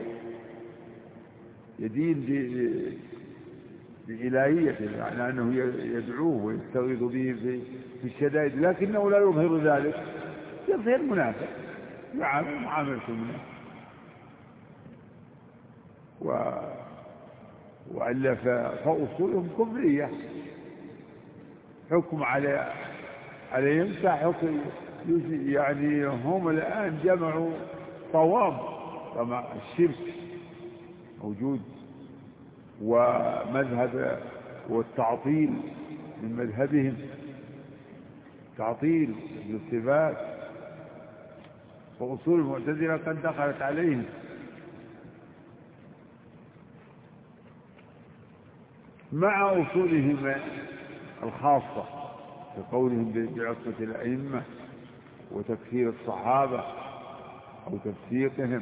Speaker 1: يدين ب... بإلهيته، يعني أنه يدعوه ويستغيث به في الشدائد، لكنه لا يظهر ذلك، يظهر منافق يعامل معاملة المنافق. و... وإلا فأصولهم كفرية، حكم على عليهم كحكم، يعني هم الآن جمعوا صواب كما الشرك موجود ومذهب والتعطيل من مذهبهم، تعطيل بالصفات، وأصول المعتزلة قد دخلت عليهم. مع أصولهم الخاصة في قولهم بعصمة الأئمة وتكفير الصحابة أو تفسيقهم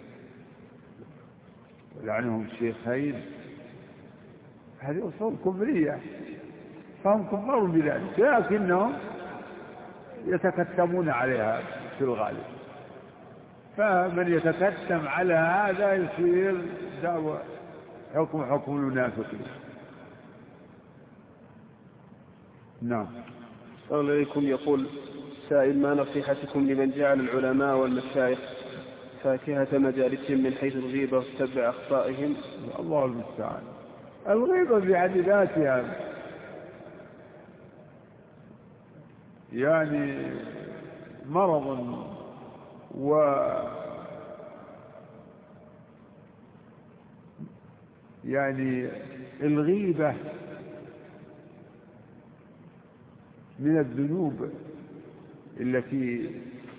Speaker 1: ولعنهم الشيخين، هذه أصول كفرية، فهم كفار بذلك، لكنهم يتكتمون عليها في الغالب. فمن يتكتم على هذا يصير دعوة حكم حكم المنافقين. نعم.
Speaker 2: السلام عليكم. يقول سائل: ما نصيحتكم لمن جعل العلماء والمشايخ فاكهة مجالسهم من حيث الغيبة وتتبع أخطائهم؟
Speaker 1: الله المستعان. الغيبة في حد ذاتها يعني مرض، و يعني الغيبة من الذنوب التي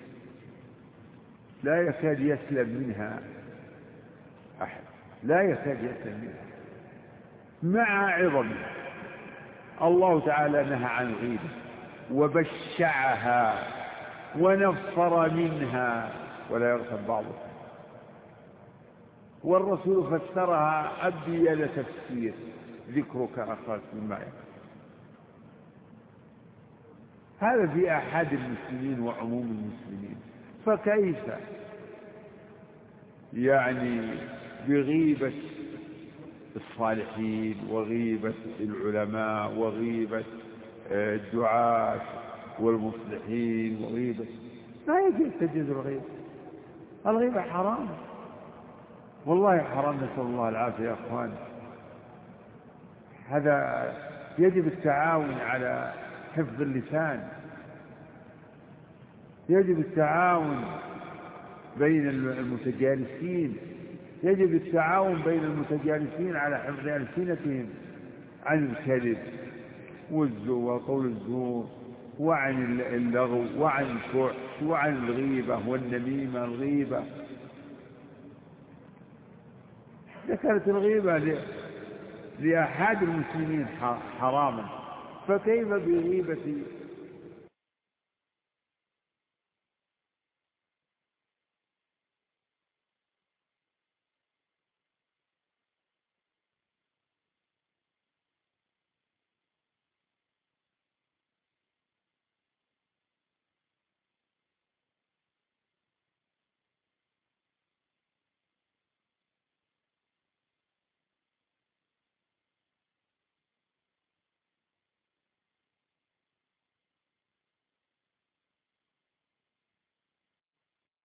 Speaker 1: لا يكاد يسلم منها أحد، لا يكاد يسلم منها مع عظمها. الله تعالى نهى عن الغيبة وبشعها ونفر منها ولا يغتب بعضها، والرسول فسرها أبين تفسير: ذكرك أخاك مما يكفر. هذا في أحد المسلمين وعموم المسلمين، فكيف يعني بغيبة الصالحين وغيبة العلماء وغيبة الدعاة والمصلحين وغيبة؟ لا يجوز تجوز الغيبة. الغيبة حرام، والله حرام، نسأل الله العافية يا أخوان. هذا يجب التعاون على حفظ اللسان، يجب التعاون بين المتجالسين، يجب التعاون بين المتجالسين على حفظ ألسنتهم عن الكذب والزور وقول الزور وعن اللغو وعن الفحش وعن الغيبة والنميمة. الغيبة ذكرت الغيبة لأحد المسلمين حراما، فكيف بغيبة